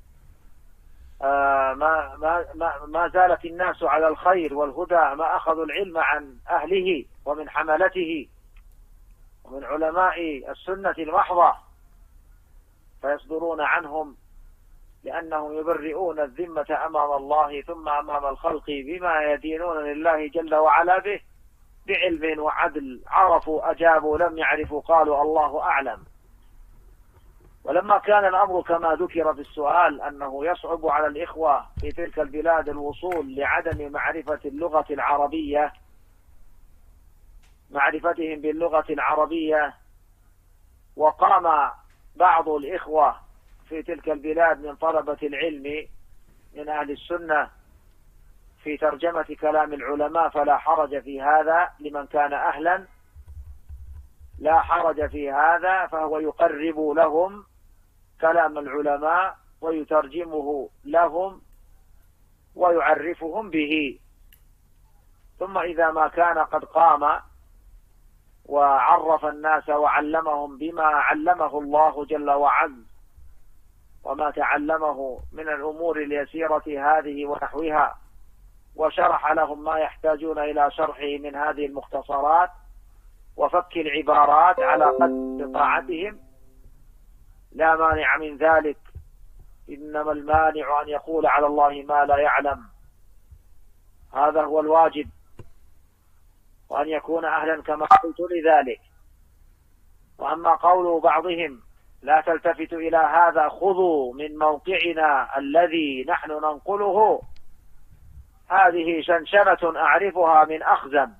ما زالت الناس على الخير والهدى ما أخذوا العلم عن أهله ومن حملته ومن علماء السنة المحضة، فيصدرون عنهم لأنهم يبرئون الذمة أمام الله ثم أمام الخلق بما يدينون لله جل وعلا به بعلم وعدل. عرفوا أجابوا، لم يعرفوا قالوا الله أعلم. ولما كان الأمر كما ذكر في السؤال أنه يصعب على الإخوة في تلك البلاد الوصول لعدم معرفة اللغة العربية، معرفتهم باللغة العربية، وقام بعض الإخوة في تلك البلاد من طلبة العلم من أهل السنة في ترجمة كلام العلماء، فلا حرج في هذا لمن كان أهلا، لا حرج في هذا، فهو يقرب لهم كلام العلماء ويترجمه لهم ويعرفهم به. ثم إذا ما كان قد قام وعرف الناس وعلمهم بما علمه الله جل وعز وما تعلمه من الأمور اليسيرة هذه ونحوها، وشرح لهم ما يحتاجون إلى شرحه من هذه المختصرات وفك العبارات على قدر استطاعتهم، لا مانع من ذلك. إنما المانع أن يقول على الله ما لا يعلم، هذا هو الواجب، وأن يكون أهلا كما قلت لذلك. وأما قول بعضهم لا تلتفت إلى هذا، خذوا من موقعنا الذي نحن ننقله، هذه شنشنة أعرفها من أخزم،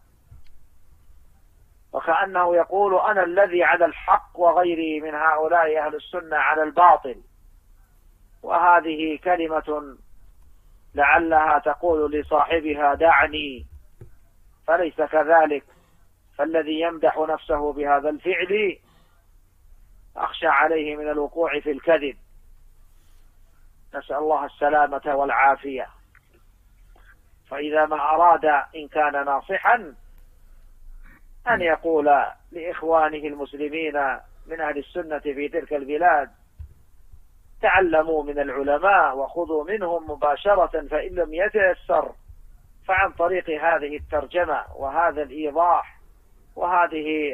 وكأنه يقول أنا الذي على الحق وغيري من هؤلاء أهل السنة على الباطل، وهذه كلمة لعلها تقول لصاحبها دعني، فليس كذلك. فالذي يمدح نفسه بهذا الفعل أخشى عليه من الوقوع في الكذب، نسأل الله السلامة والعافية. فإذا ما أراد إن كان ناصحا أن يقول لإخوانه المسلمين من أهل السنة في تلك البلاد تعلموا من العلماء وخذوا منهم مباشرة، فإن لم يتيسر فعن طريق هذه الترجمة وهذا الإيضاح وهذه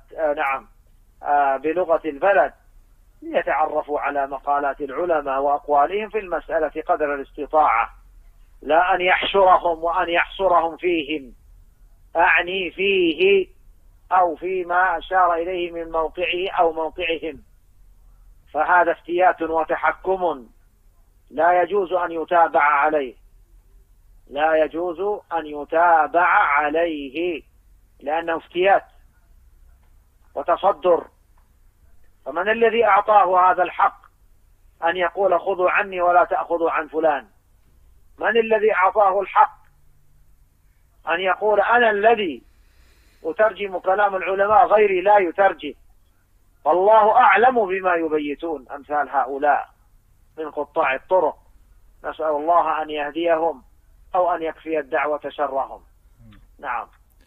بلغة البلد، ليتعرفوا على مقالات العلماء وأقوالهم في المسألة قدر الاستطاعة، لا أن يحشرهم وأن يحصرهم فيهم، أعني فيه أو فيما أشار إليه من موقعه أو موقعهم، فهذا افتيات وتحكم لا يجوز أن يتابع عليه، لا يجوز أن يتابع عليه، لأنه افتيات وتصدر. فمن الذي أعطاه هذا الحق أن يقول خذوا عني ولا تأخذوا عن فلان؟ من الذي أعطاه الحق أن يقول أنا الذي أترجم كلام العلماء غيري لا يترجم؟ والله أعلم بما يبيتون أمثال هؤلاء من قطاع الطرق، نسأل الله أن يهديهم أو أن يكفي الدعوة شرهم. نعم.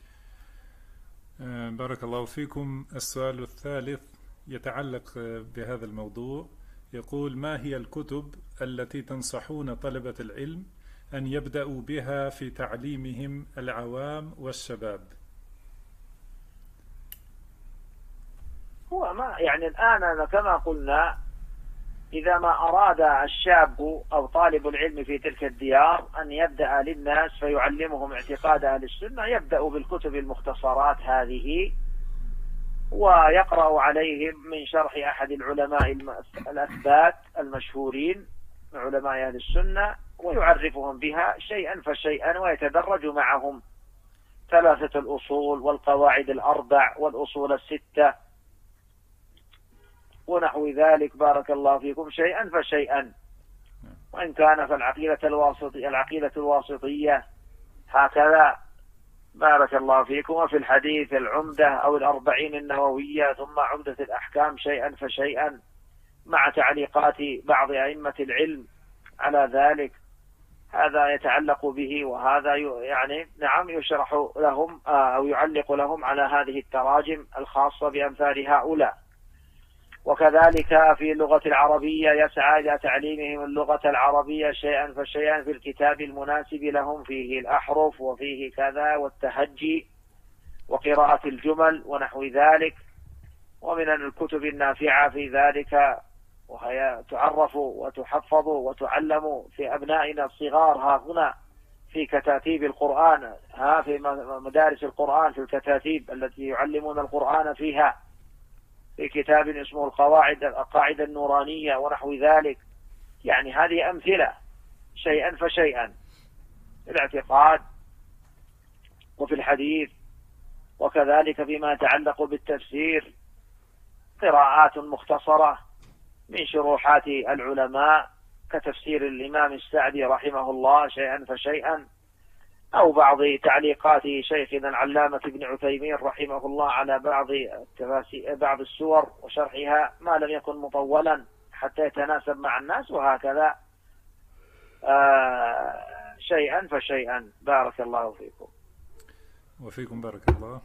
بارك الله فيكم. السؤال الثالث يتعلق بهذا الموضوع، يقول: ما هي الكتب التي تنصحون طلبة العلم أن يبدأوا بها في تعليمهم العوام والشباب؟ هو ما يعني الآن كما قلنا، إذا ما أراد الشاب أو طالب العلم في تلك الديار أن يبدأ للناس فيعلمهم اعتقاد أهل السنة، يبدأ بالكتب المختصرات هذه، ويقرأ عليهم من شرح أحد العلماء الأثبات المشهورين من علماء أهل السنة، ويعرفهم بها شيئا فشيئا، ويتدرج معهم 3 الأصول والقواعد الأربع والأصول 6 ونحو ذلك، بارك الله فيكم، شيئا فشيئا. وإن كان فالعقيدة الواسطية هكذا، بارك الله فيكم. وفي الحديث العمدة أو 40 النووية، ثم عمدة الأحكام شيئا فشيئا، مع تعليقات بعض أئمة العلم على ذلك. هذا يتعلق به، وهذا يعني نعم يشرح لهم أو يعلق لهم على هذه التراجم الخاصة بأمثال هؤلاء. وكذلك في اللغة العربية يسعى إلى تعليمهم اللغة العربية شيئا فشيئا في الكتاب المناسب لهم، فيه الأحرف وفيه كذا والتهجي وقراءة الجمل ونحو ذلك. ومن الكتب النافعة في ذلك، وهي تعرف وتحفظ وتعلم في أبنائنا الصغار ها هنا في كتاتيب القرآن، في مدارس القرآن، في الكتاتيب التي يعلمون القرآن فيها، في كتاب اسمه القاعدة النورانية ونحو ذلك. يعني هذه أمثلة شيئا فشيئا في الاعتقاد وفي الحديث، وكذلك فيما يتعلق بالتفسير قراءات مختصرة من شروحات العلماء كتفسير الإمام السعدي رحمه الله شيئا فشيئا، أو بعض تعليقات شيخنا العلامة ابن عثيمين رحمه الله على بعض السور وشرحها ما لم يكن مطولا حتى يتناسب مع الناس، وهكذا شيئا فشيئا. بارك الله فيكم. وفيكم بارك الله.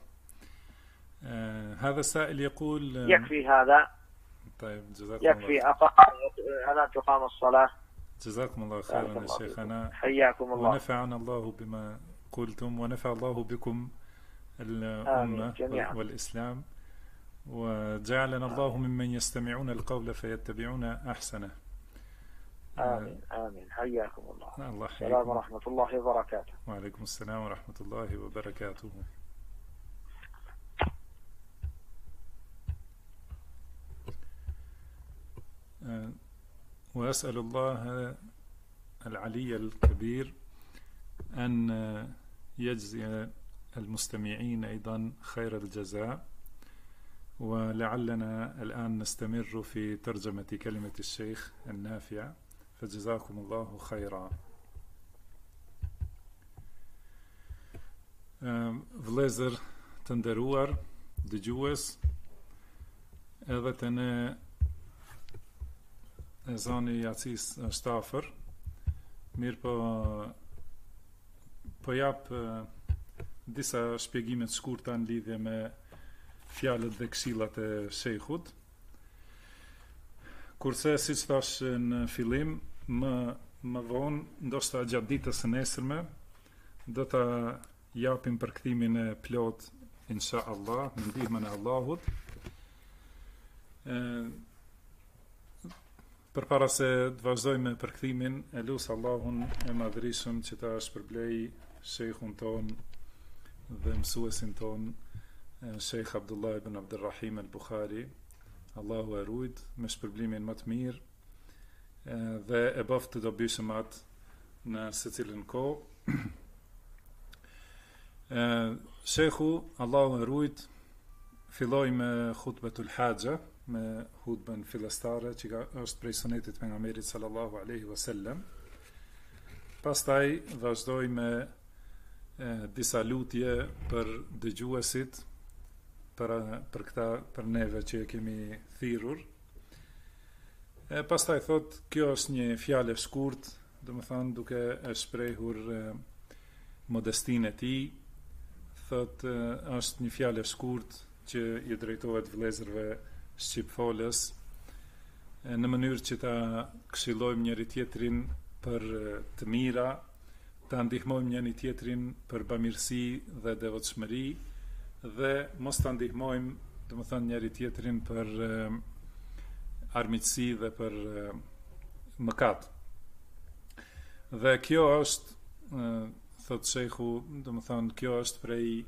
هذا السائل يقول يكفي هذا. طيب جزاكم يكفي الله. أنا تقام الصلاة. جزاكم الله خيرا يا شيخنا. حياكم الله. ونفعنا الله بما قلتم، ونفع الله بكم الأمة والإسلام، وجعلنا الله ممن يستمعون القول فيتبعون أحسنه. آمين آمين. حياكم الله. الله يحييكم. السلام ورحمة الله وبركاته. وعليكم السلام ورحمة الله وبركاته. وأسأل الله العلي الكبير أن يجزي المستمعين أيضا خير الجزاء، ولعلنا الآن نستمر في ترجمة كلمة الشيخ النافع، فجزاكم الله خيرا. Vlezër të nderuar dëgjues, edhe të ne ezani i jacis është afër, mirë po jap disa shpjegime të shkurta në lidhje me fjalët dhe këshillat e shejkhut. Kurse siç thash në fillim, më vonë, ndoshta gjatë ditës së nesërme, do ta japim përkthimin e plot insha Allah, me ndihmën e Allahut. Përpara se të vazhdojmë me përkthimin, e lut Allahun e Madhërisëm që ta shpërblej shejkhun ton dhe mësuesin ton, Sheikh Abdullah ibn Abdurrahim al-Bukhari, Allahu e rujt me shpërblimin më të mirë dhe e bëft të dobishëm atë në secilën kohë. Sheikhu, Allahu e rujt, filloi me khutbetul haxha, me hutbën fillestare që është prej sunetit pejgamberit sallallahu alaihi wasallam. Pastaj vazhdoi me disa lutje për dëgjuesit, për neve që e kemi thirrur. Pastaj thot, kjo është një fjalë e shkurt, domethënë duke e shprehur modestinë e tij, thot është një fjalë e shkurt që i drejtohet vëllezërve shqipfolës, në mënyrë që ta këshillojmë njëri tjetrin për të mira, ta ndihmojmë njëri tjetrin për bamirësi dhe devotshmëri, dhe mos ta ndihmojmë, domethënë, njëri tjetrin për armiqësi dhe për mëkat. Dhe kjo është, thot shejhu, domethënë, kjo është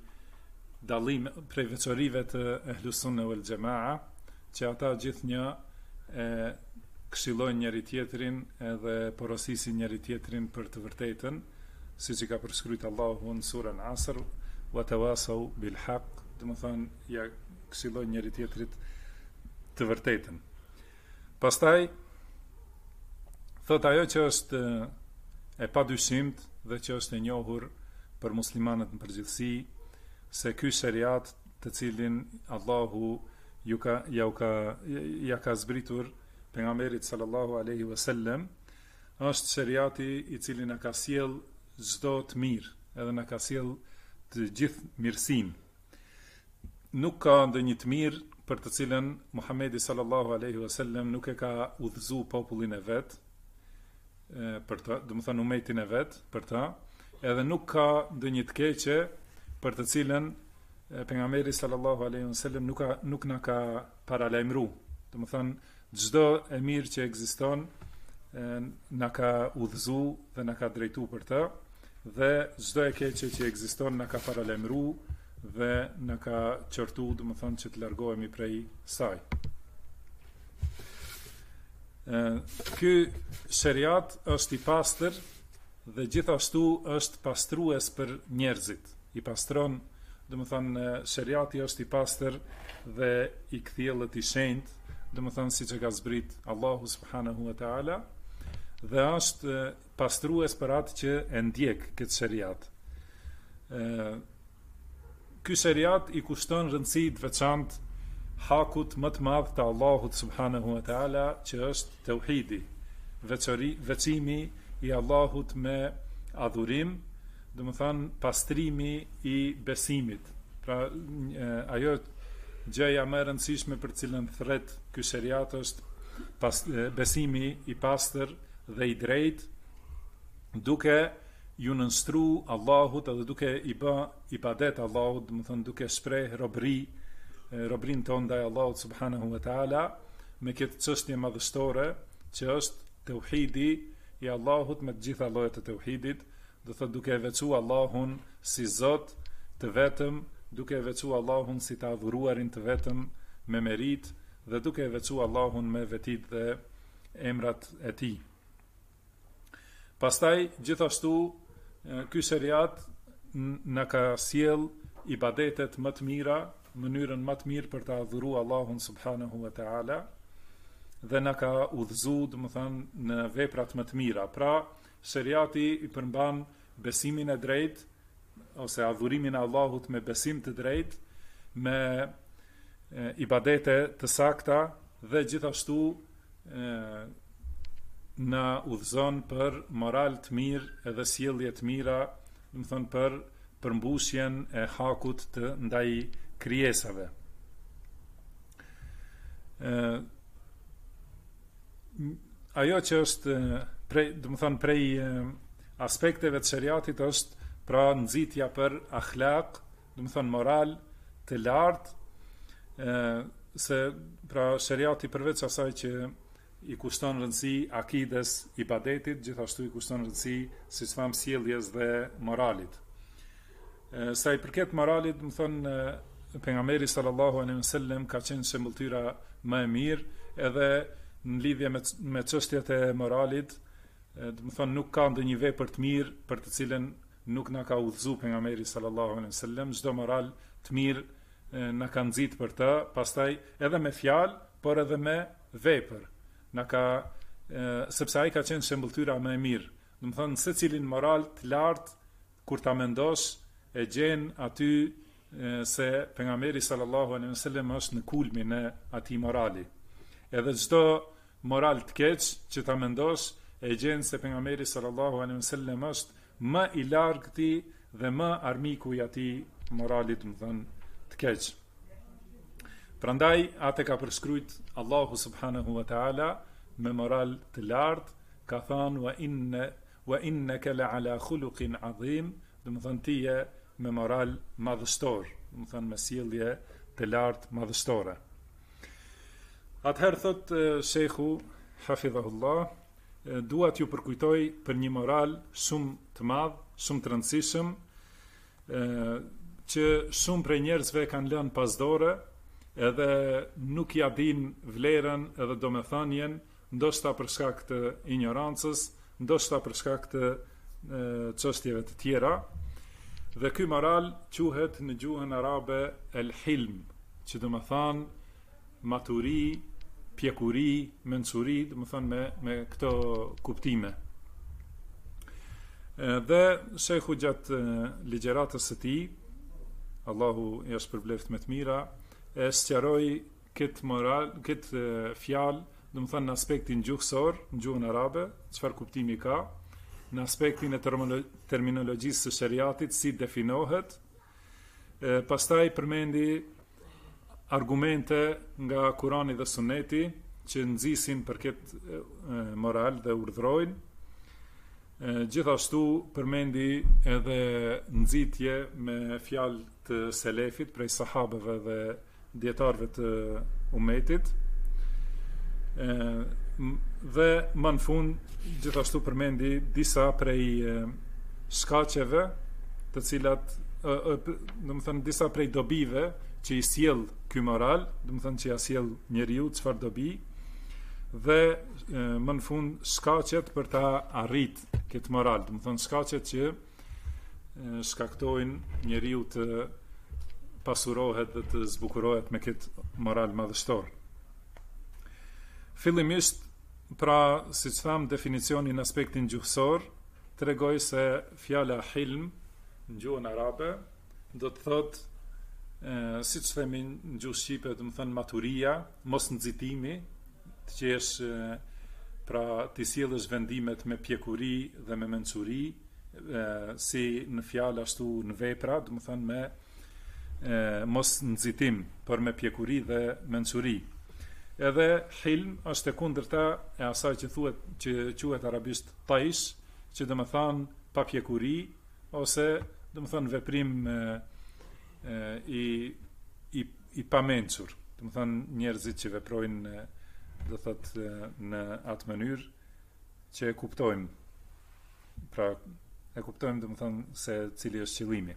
prej veçorive të Ehlus Sunne wal Jamaa, që ata gjithnjë këshillojnë njëri tjetrin edhe porosisin njëri tjetrin për të vërtetën, siç i ka përshkruajtur Allahu në surën Asr, wa tawasaw bil haqq, domethënë ja këshillojnë njëri tjetrit të vërtetën. Pastaj thot ajo që është e padyshimt dhe që është e njohur për muslimanët në përgjithësi, se ky shariat të cilin Allahu ja ka zbritur pejgamberit sallallahu alaihi wasallam, është shariati i cili na ka sjell çdo të mirë, edhe na ka sjell të gjithë mirësinë. Nuk ka ndonjë të mirë për të cilën Muhamedi sallallahu alaihi wasallam nuk e ka udhëzuar popullin e vet, për ta, domethënë umetin e vet, për ta, edhe nuk ka ndonjë të keqe për të cilën pejgamberi sallallahu alaihi wasallam nuk na ka paralajmëruar. Domethënë çdo e mirë që ekziston na ka udhëzuar dhe na ka drejtuar për të, dhe çdo e keqe që ekziston na ka paralajmëruar dhe në ka qortu, dhe më thënë që të largohemi prej saj. Ky shariat është i pastër dhe gjithashtu është pastrues për njerëzit. I pastron, dhe më thënë, shariati është i pastër dhe i kthjellët i shenjtë, dhe më thënë si që ka zbrit Allahu subhanahu wa ta'ala, dhe është pastrues për atë që e ndjek këtë shariat. Ky shariat i kushton rëndësi të veçantë hakut më të madh të Allahut subhanahu wa ta'ala, që është tauhidi, veçimi i Allahut me adhurim, dhe më thënë pastrimi i besimit. Pra ajo gjëja më e rëndësishme për cilën thret ky shariat është besimi i pastër dhe i drejtë, duke ju nënstru Allahut edhe duke i bë ibadet Allahut, do të thënë duke shpreh robrin tonë ndaj Allahut subhanahu wa taala me këtë çështje madhështore që është tauhidi i Allahut me të gjitha llojet e tauhidit, do thotë duke e veçuar Allahun si Zot të vetëm, duke e veçuar Allahun si të adhuruarin të vetëm me merit dhe duke e veçuar Allahun me vetit dhe emrat e tij. Pastaj gjithashtu ky shariat na ka sjell ibadetet më të mira, mënyrën më të mirë për të adhuruar Allahun subhanahu wa taala dhe na ka udhëzuar, domethënë, në veprat më të mira. Pra, shariati i përmban besimin e drejtë ose adhurimin e Allahut me besim të drejtë, me ibadete të sakta dhe gjithashtu na udhëzon për moral të mirë edhe sjellje të mira, do të thonë për përmbushjen e hakut të ndaj krijesave. Ajo që është do të thonë prej aspekteve të shariatit është pra nxitja për akhlaq, do të thonë moral të lartë, se pra shariati përveç asaj që i kushton rëndësi akides, ibadetit, gjithashtu i kushton rëndësi, siç thamë, sjelljes dhe moralit. Sa i përket moralit, do të thonë pejgamberi sallallahu alaihi wasallam ka qenë shembulltyra më e mirë, edhe në lidhje me çështjet e moralit, do të thonë nuk ka ndonjë vepër të mirë për të cilën nuk na ka udhëzuar pejgamberi sallallahu alaihi wasallam. Çdo moral të mirë na ka nxit për të, pastaj edhe me fjalë, por edhe me vepër. Na ka sepse ai ka qenë shembulltyra më e mirë. Do të thonë secilin moral të lartë kur ta mendosh e gjen aty se pejgamberi sallallahu alaihi wasallam është në kulmin e atij morali. Edhe çdo moral të keq që ta mendosh e gjen se pejgamberi sallallahu alaihi wasallam është më i largëti dhe më armiku i atij moralit, do të thonë, të keq. Prandaj atë ka përshkruajt Allahu subhanahu wa taala me moral të lartë, ka thënë wa innaka la ala khuluqin azim, do të thonë ti je me moral madhështor, do të thonë me sjellje të lartë madhështore. Atëherë thot Sheikhu hafidhahullah, dua t'ju përkujtoj për një moral shumë të madh, shumë të rëndësishëm, që shumë prej njerëzve kanë lënë pasdore, edhe nuk ja din vlerën edhe domethënien, ndoshta për shkak të ignorancës, ndoshta për shkak të çështjeve të tjera. Dhe ky moral quhet në gjuhën arabe el-hilm, që do të thonë maturi, pjekuri, mençuri, do të thonë me këto kuptime. Dhe Sheikhu gjatë ligjëratës së tij, Allahu i shpërbleft me të mira, e sqaroi këtë moral, këtë fjalë, do të thonë në aspektin gjuhësor, në gjuhën arabe, çfarë kuptimi ka, në aspektin e terminologjisë së shariatit, si definohet, pastaj përmendi argumente nga Kurani dhe Suneti që nxisin për këtë moral dhe urdhrojnë. Gjithashtu përmendi edhe nxitje me fjalë të selefit, prej sahabeve dhe dietarëve të umetit, dhe më në fund gjithashtu përmendi disa prej shkaqeve të cilat domethënë disa prej dobive që i sjell ky moral, domethënë që ja sjell njeriu çfarë dobi, dhe më në fund shkaqet për ta arrit këtë moral, domethënë shkaqet që shkaktojnë njeriu të pasurohet dhe të zbukurohet me këtë moral madhështor. Fillimisht, pra, siç tham, definicioni në aspektin gjuhësor tregoj se fjala hilm në gjuhën arabe do të thotë, siç themi në gjuhë shqipe, do të thënë maturia, mos nxitimi, të qesh pra të sjellësh vendimet me pjekuri dhe me mençuri, si në fjalë ashtu në vepra, do të thënë me mos nxitim, por me pjekuri dhe mençuri. Edhe hilm është e kundërta e asaj që quhet arabisht taish, që do të thonë pa pjekuri ose do të thonë veprim i pamençur. Do të thonë njerëzit që veprojnë do thotë në atë mënyrë që e kuptojmë. Pra e kuptojmë, do të thonë se cili është qëllimi.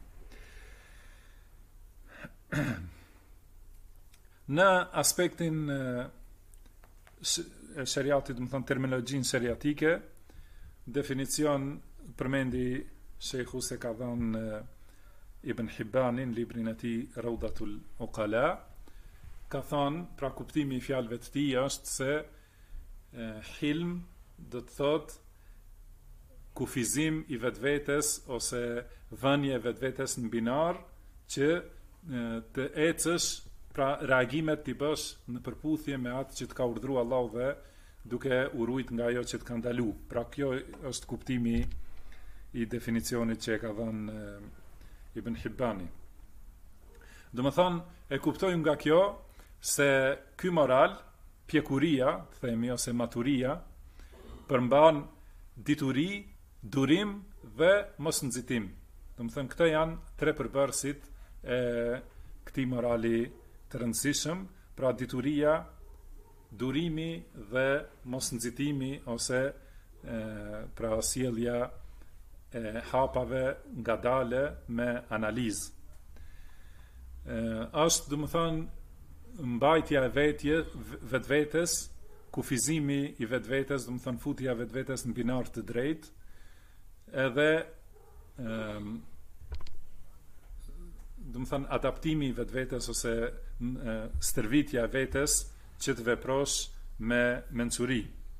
Në aspektin e shariatit, do të thonë terminologjinë shariatike, definicion përmendi shejhu se ka dhënë Ibn Hibbanin librin e tij Rawdatul Uqala, ka thënë, pra kuptimi i fjalëve të tij është se hilm do të thotë kufizim i vetvetes ose vënje e vetvetes në binar që të ecësh, pra reagimet t'i bësh në përputhje me atë që të ka urdhëruar Allahu dhe duke u ruajt nga ajo që të ka ndalu. Pra kjo është kuptimi i definicionit që e ka dhënë Ibn Hibbani. Do të thonë, e kuptojmë nga kjo se ky moral, pjekuria, themi, ose maturia, përmban dituri, durim dhe mos nxitim. Do të thënë, këto janë tre përbërësit e këtij morali të rëndësishëm, pra dituria, durimi dhe mos nxitimi ose pra sjellja e hapave ngadale me analizë. Është, do të thonë, mbajtja e vetvetes, kufizimi i vetvetes, do të thonë futja e vetvetes në binar të drejtë, edhe do të thonë adaptimi i vetvetes ose stërvitja e vetes që të veprosh me mençuri.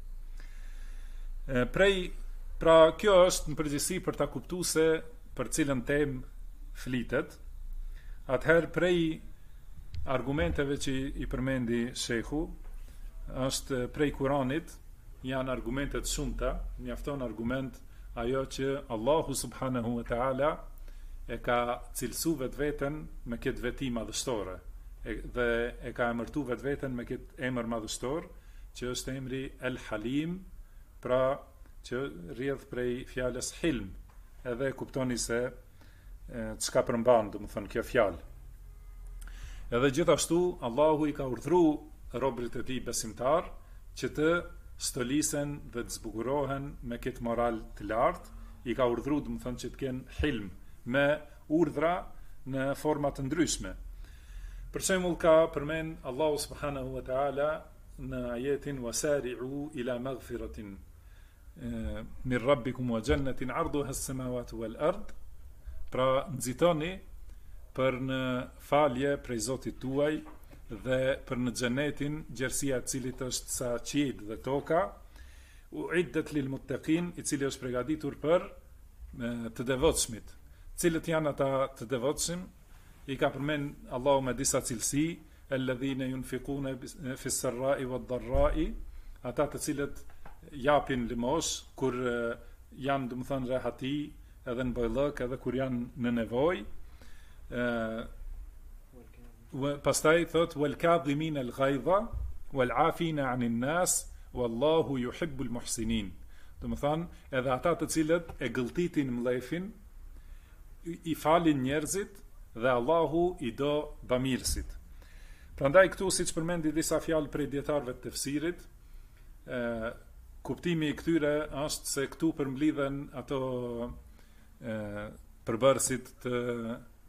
Pra kjo është në përgjithësi për ta kuptuar se për cilën temë flitet. Atëherë prej argumenteve që i përmendi shehu është prej Kuranit, janë argumentet shumëta, mjafton argument ajo që Allahu subhanahu wa taala e ka cilësu vetveten me këtë veti madhështore dhe e ka emërtu vetveten me këtë emër madhështor që është emri El Halim, pra që rrjedh prej fjalës hilm, edhe kuptoni se çka përmban, do të thonë kjo fjalë. Edhe gjithashtu Allahu i ka urdhëruar robërit e tij besimtar që të stolisen dhe të zbukurohen me këtë moral të lartë, i ka urdhëruar, do të thonë, që të kenë hilm me urdhra në forma të ndryshme. Për shembull ka përmend Allahu subhanahu wa taala në ajetin wasari'u ila maghfiratin min rabbikum wa jannatin 'arduha as-samawati wal ard, pra nxitoni për në falje prej Zotit tuaj dhe për në xhenetin gjerësia e cilit është sa qiejt dhe toka, u'iddat lil muttaqin, i cili është përgatitur për të devotshmit. Cilët janë ata të devotshëm? I ka përmend Allahu me disa cilësi, alladhina yunfiquna fi s-sarra'i wad-dharra'i, ata të cilët japin limosh kur janë, do të thonë, rehati, edhe në bojllëk, edhe kur janë në nevojë. Pastaj thot wal kadhimin al ghaidha wal afina 'anil nas wallahu yuhibbul muhsinin. Do të thonë, edhe ata të cilët e gëlltitin mllëfin, i falin njerëzit dhe Allahu i do bamirësit. Prandaj këtu, siç përmendi disa fjalë prej dietarëve të tefsirit, kuptimi i këtyre është se këtu përmblidhen ato përbërësit të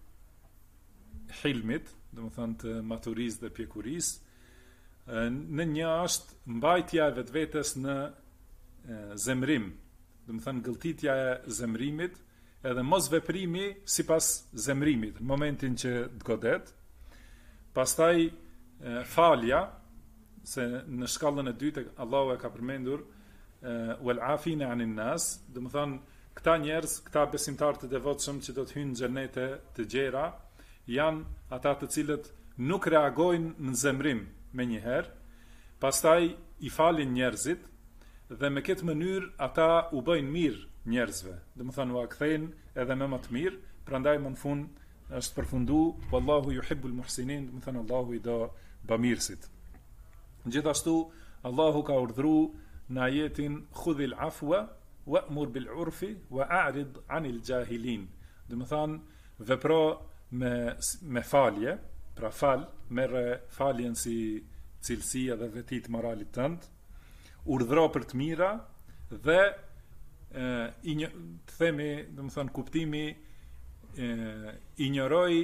hilmit, domethënë të maturisë dhe pjekurisë. Në një është mbajtja e vetvetes në zemrim, domethënë gëlltitja e zemrimit, edhe mos veprimi sipas zemrimit në momentin që të godet. Pastaj falja, se në shkallën e dytë Allahu e ka përmendur wal afina anin nas, domethënë këta njerëz, këta besimtarë të devotshëm që do të hyjnë në xhenete të gjera, janë ata të cilët nuk reagojnë në zemrim menjëherë, pastaj i falin njerëzit dhe me këtë mënyrë ata u bëjnë mirë njerëzve. Domethënë u kthejnë edhe më të mirë, prandaj më në fund është përfundu wallahu yuhibbul muhsinin, domethënë Allahu i do bamirësit. Gjithashtu Allahu ka urdhëruar në ajetin khudhil afwa wa'mur bil urfi wa'rid 'anil jahilin. Domethënë vepro me falje, pra merre faljen si cilësi edhe vetit moralit tënd, urdhëro për të mira dhe të themi, domethënë kuptimi injoroj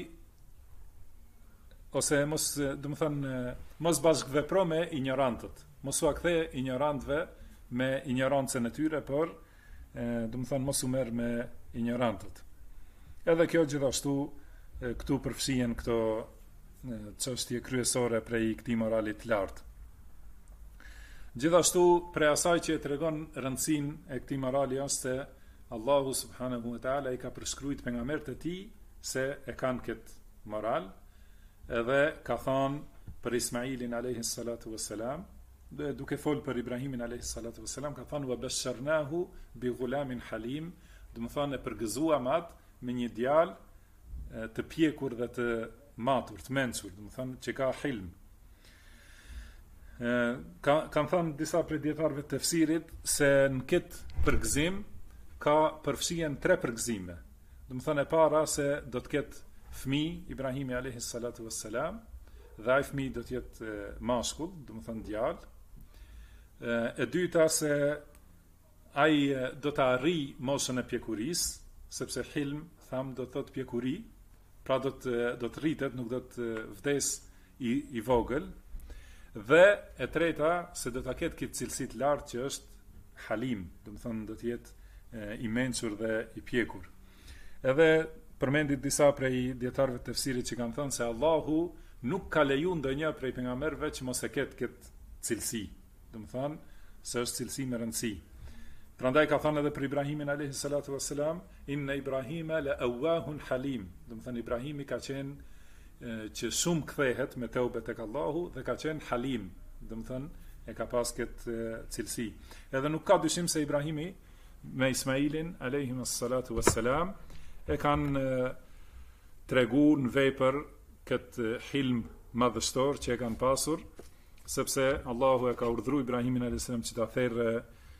ose mos, domethënë mos bashkëvepro me ignorantët. Mos u kthe ignorantëve me ignorancën e tyre, por domethënë mos u merr me ignorantët. Edhe kjo gjithashtu këtu përfshihen këto çështje kryesore prej këtij morali të lartë. Gjithashtu prej asaj që e tregon rëndësinë e këtij morali është se Allahu subhanahu wa taala i ka përshkruajtur pejgamberët e tij se e kanë këtë moral, edhe ka thënë për Ismailin alayhi salatu wassalam, duke folur për Ibrahimin alayhi salatu wassalam, ka thënë wa basharnahu bi ghulamin halim, do të thonë e përgëzuam atë me një djalë të pjekur dhe të matur, të mençur, do të thonë që ka hilm. Kanë thënë disa prej dietarëve të tefsirit se në këtë përgëzim ka përfshihen 3 përgëzime. Do të thonë e para se do të ketë fëmijë Ibrahimi alayhi salatu wassalam, dhe ai fëmijë do të jetë mashkull, do të thonë djalë. E dyta se ai do të arrijë moshën e pjekurisë, sepse hilm tham do të thotë pjekuri, pra do të rritet, nuk do të vdes i vogël. Dhe e treta se do ta ketë këtë cilësi të lartë që është halim, do të thonë do të jetë i mençur dhe i pjekur. Edhe përmendit disa prej dietarëve të tefsirit që kanë thënë se Allahu nuk ka lejuar ndonjë prej pejgamberëve që mos e ketë këtë cilësi. Do të thonë se është cilësi me rëndësi. Prandaj ka thënë edhe për Ibrahimin alayhi salatu wassalam, inna Ibrahima la awwahun halim. Do të thënë Ibrahimi ka qenë që shumë kthehet me teubet tek Allahu dhe ka qenë halim. Do të thënë e ka pas këtë cilësi. Edhe nuk ka dyshim se Ibrahimi me Ismailin alayhi salatu wassalam e kanë treguar në vepër këtë hilm madhështor që e kanë pasur, sepse Allahu e ka urdhëruar Ibrahimin alayhis salam që ta therrë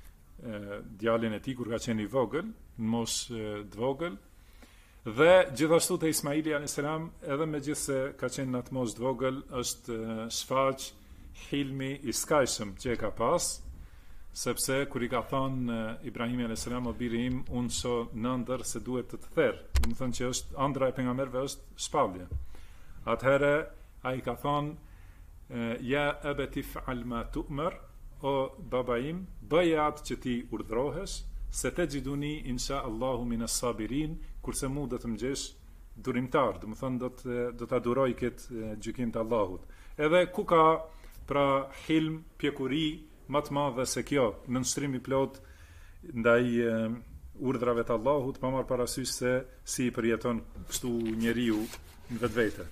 djalin e tij kur ka qenë i vogël, në moshë të vogël, dhe gjithashtu te Ismaili alayhis salam, edhe megjithse ka qenë në atë moshë të vogël, është shfaq hilmi i skajshëm që e ka pas, sepse kur i ka thënë Ibrahimi alayhis salam o biri im, unë shoh në ëndër se duhet të therr. Do të thonë që është ëndra e pejgamberëve është shpallje. Atëherë ai ka thënë ja abati fa'al ma tu'mar, o baba im, bëje atë që ti urdhrohesh, se te gjiduni insha Allahu minas sabirin, kurse mu do të më gjesh durimtar, do të thonë do ta duroj këtë gjykim të Allahut. Edhe ku ka pra hilm, pjekuri më të madhe se kjo, nënshtrim i plot ndaj urdhrave të Allahut, pa marrë parasysh se si i përjeton kështu njeriu në vetvete.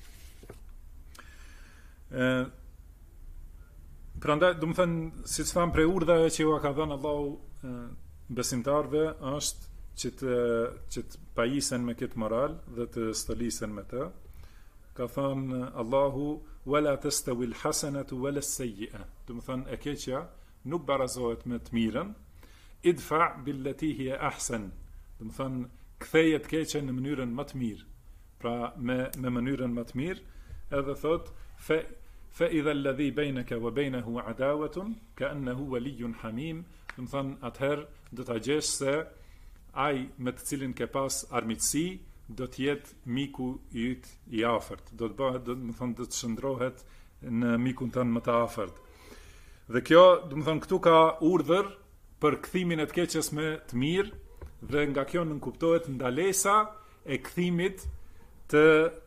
Prandaj, do të thënë, siç tham, prej urdhave që u ka dhënë Allahu besimtarve është që të pajisen me këtë moral dhe të stolisen me të. Ka thënë Allahu wala tastawi al-hasanatu wala as-sayyi'a. Do të thënë e keqja nuk barazohet me të mirën. Idfa billati hiya ahsan. Do të thënë ktheje të keqen në mënyrën më të mirë. Pra me mënyrën më të mirë, edhe thot fa idha alladhi bainaka wa bainahu adawatun ka'annahu waliyyun hamim. Do të thënë atëherë do ta gjesh se ai me të cilin ke pas armiqësi do të jetë miku i yt i afërt. Do të bëhet, do të shndrohet në mikun tënd më të afërt. Dhe kjo, do të thonë, këtu ka urdhër për kthimin e të keqes me të mirë, dhe nga kjo nënkuptohet ndalesa e kthimit të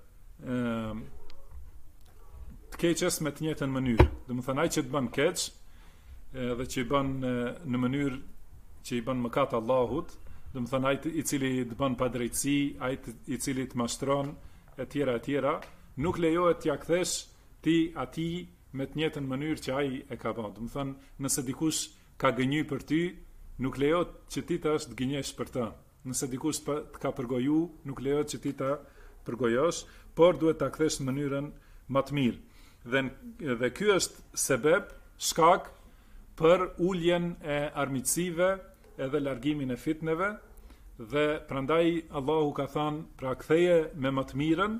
keqes me të njëjtën mënyrë. Do të thonë, ai që të bën keq dhe që i bën në mënyrë që i bën mëkat Allahut, do të thonë ai i cili të bën padrejtësi, ai i cili të mashtron etj, nuk lejohet t'ia kthesh ti atij me të njëjtën mënyrë që ai e ka bën. Do të thonë, nëse dikush ka gënjy për ty, nuk lejohet që ti të gënjesh për të. Nëse dikush të ka përgoju, nuk lejohet që ti të përgojosh, por duhet ta kthesh në mënyrën më të mirë. Dhe ky është sebeb, shkak për uljen e armiqësive edhe largimin e fitneve, dhe prandaj Allahu ka thënë, pra ktheje me më të mirën,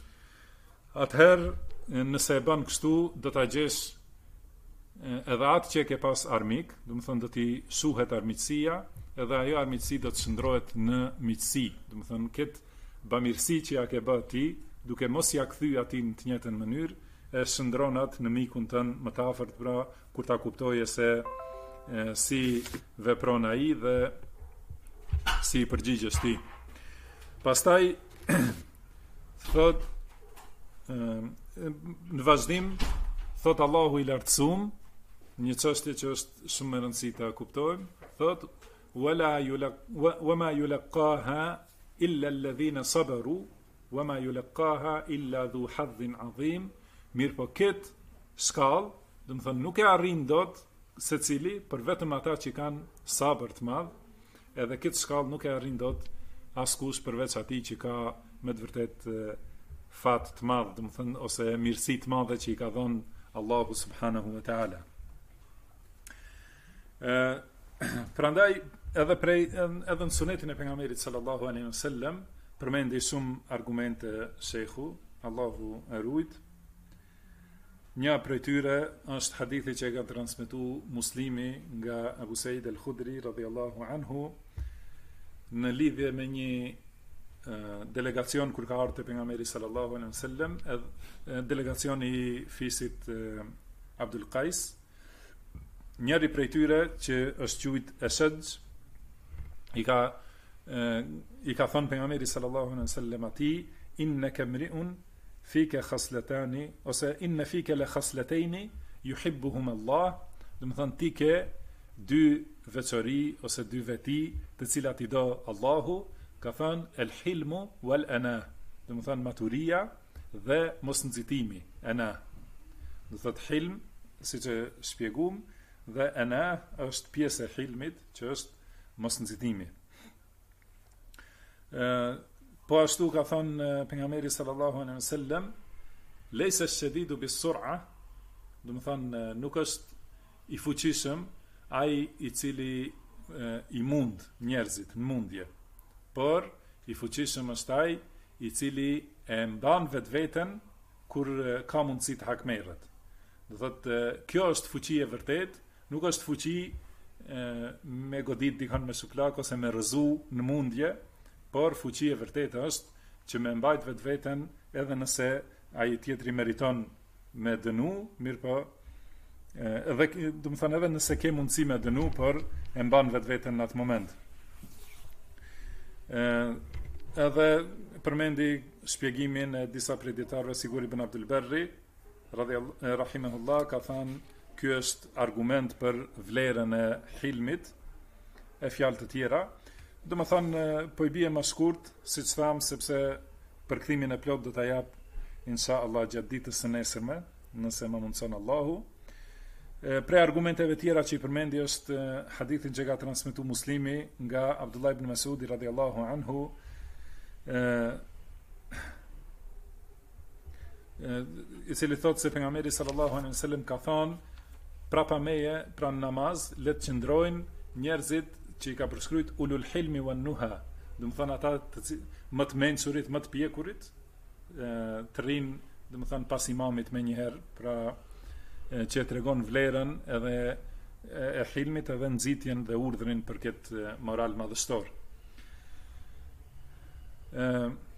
atëherë nëse e bën kështu, do ta gjesh edhe atë që ke pas armik, do të thonë do t'i shuhet armiqësia, edhe ajo armiqësi do të shndrohet në miqësi. Do të thonë, këtë bamirësi që ja ke bë ti, duke mos ja kthy atij në të njëjtën mënyrë, e shndron atë në mikun tënd më të afërt, pra kur ta kuptoje se si vepron ai dhe si i përgjigjesh ti. Pastaj thot në vazhdim thot Allahu i lartësuam, një çështje që është shumë e rëndësishme ta kuptojmë, thot wama yulaqaha illa alladhina sabaru wama yulaqaha illa dhu hadhin adhim. Mirë po këtë shkallë, do të thonë, nuk e arrin dot secili, për vetëm ata që kanë sabër të madh, edhe këtë shkallë nuk e arrin dot askush përveç atij që ka me të vërtet fat të madh, do të thonë, ose mirësi të madhe që i ka dhënë Allahu subhanahu wa taala. Prandaj edhe në sunetin e pejgamberit sallallahu alaihi wasallam përmendi shumë argumente shehu, Allahu e rujt. Një prej tyre është hadithi që e ka transmetuar Muslimi nga Abu Said al-Khudri radhiyallahu anhu në lidhje me një delegacion kur ka ardhur te pejgamberi sallallahu alaihi wasallam, delegacioni i fisit Abdul Qais. Njëri prej tyre që është quajt Ashaj i ka thënë pejgamberi sallallahu alaihi wasallam atij, innaka mri'un fike khasletani, ose inne fike le khasletejni yuhibbuhum Allah, dhe më thënë ti ke dy veçori ose dy veti të cilat i do Allahu, ka thënë el hilmu wal ana, dhe më thënë maturia dhe mos nxitimi, ana. Dhe thëtë hilm, si që shpjegum, dhe ana është pjesë e hilmit, që është mos nxitimi. Po ashtu ka thonë pejgamberi sallallahu alaihi wasallam, laysa ash-shadidu bis-sur'a, do të thonë nuk është i fuqishëm ai i cili i mund njerëzit në mundje, por i fuqishëm është ai i cili e mban vetveten kur ka mundësi të hakmerret. Do thotë kjo është fuqi e vërtet, nuk është fuqi me godit dikon me suplak ose me rëzu në mundje, por fuqi e vërtetë është që me mbajt vetveten edhe nëse ai tjetri meriton me dënu, mirë po, edhe do të thonë edhe nëse ke mundësi me dënu, por e mban vetveten në atë moment. Edhe përmendi shpjegimin e disa prej dietarëve, sigur ibn Abdul Barri rahimahullah, ka thënë ky është argument për vlerën e hilmit, e fjalë të tjera. Do më thonë, po i bie më shkurt, si që thamë, sepse për kthimin e plot do të jap, insha Allah, gjatë ditës së nesërme, nëse më mundson Allahu. Pre argumenteve tjera që i përmendi është hadithin që ka transmetuar Muslimi nga Abdullah ibn Mas'udi radhiyallahu anhu, i cili thotë se pejgamberi sallallahu alaihi wasallam ka thonë, prapa meje, pranë namaz, le të qëndrojnë njerëzit që i ka përshkruajt ulul hilmi wan nuha, do të thonë ata më të mençurit, më të pjekurit, të rinë, do të thonë pas imamit më një herë, pra që tregon vlerën edhe e hilmit edhe nxitjen dhe urdhrin për këtë moral madhështor.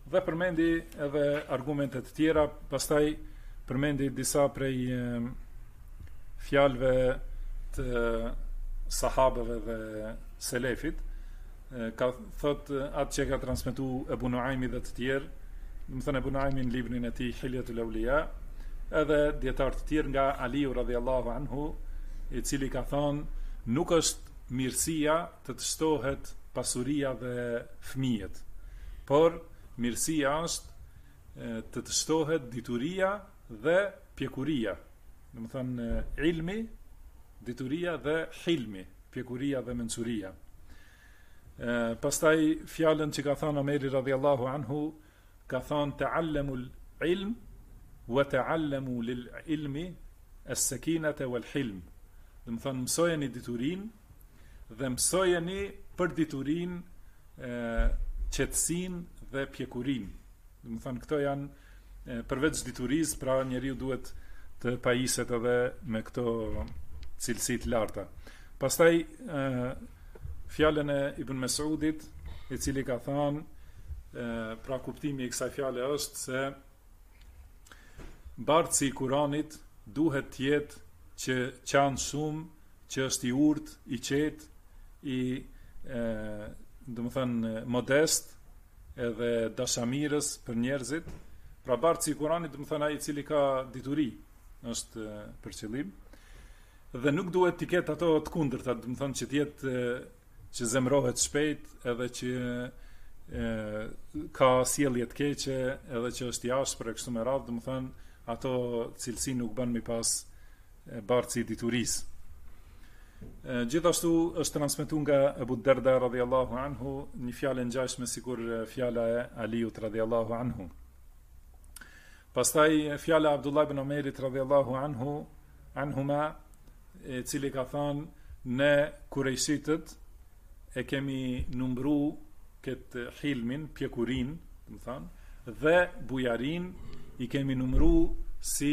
Dhe përmendi edhe argumente të tjera, pastaj përmendi disa prej fjalëve të sahabëve dhe selefit, ka thot atë që ka transmetuar Ebu Nuaimi dhe të tjerë, do të thënë Ebu Nuaimi në librin e tij Hilyatul Awliya, edhe dietar të tjerë nga Aliu radhiyallahu anhu, i cili ka thonë nuk është mirësia të shtohet pasuria dhe fëmijët, por mirësia është të shtohet dituria dhe pjekuria. Do të thënë ilmi, dituria dhe hilmi, pjekuria dhe mençuria. Pastaj fjalën që ka thënë Omeri radhiyallahu anhu, ka thënë ta'allamul ilm wa ta'allamu lil ilmi as-sakinata wal hilm. Do të thënë mësojeni diturinë dhe mësojeni për diturinë qetësinë dhe pjekurinë. Do të thënë këto janë përveç diturisë, pra njeriu duhet të pajiset edhe me këto cilësi të larta. Pastaj fjalën e Ibn Mesudit, i cili ka thënë, pra kuptimi i kësaj fjale është se bardhësi i Kuranit duhet të jetë që qanë shumë, që është i urtë, i qetë, i do të thënë modest, edhe dashamirës për njerëzit. Pra bardhësi i Kuranit, do të thënë ai i cili ka dituri, është për qëllim. Dhe nuk duhet të ketë ato të kundërta, do të thënë që të jetë që zemrohet shpejt, edhe që ka sjellje të keqe, edhe që është i ashpër e kështu me radhë, do të thënë ato cilësi nuk bën mi pas bardhësi i diturisë. Gjithashtu është transmetuar nga Abu Darda radhiyallahu anhu një fjalë ngjashme sikur fjala e Aliut radhiyallahu anhu. Pastaj fjala e Abdullah ibn Omerit radhiyallahu anhuma, i cili ka thënë ne kurejshitët e kemi numru këtë hilmin, pjekurin, do të thënë, dhe bujarin i kemi numru si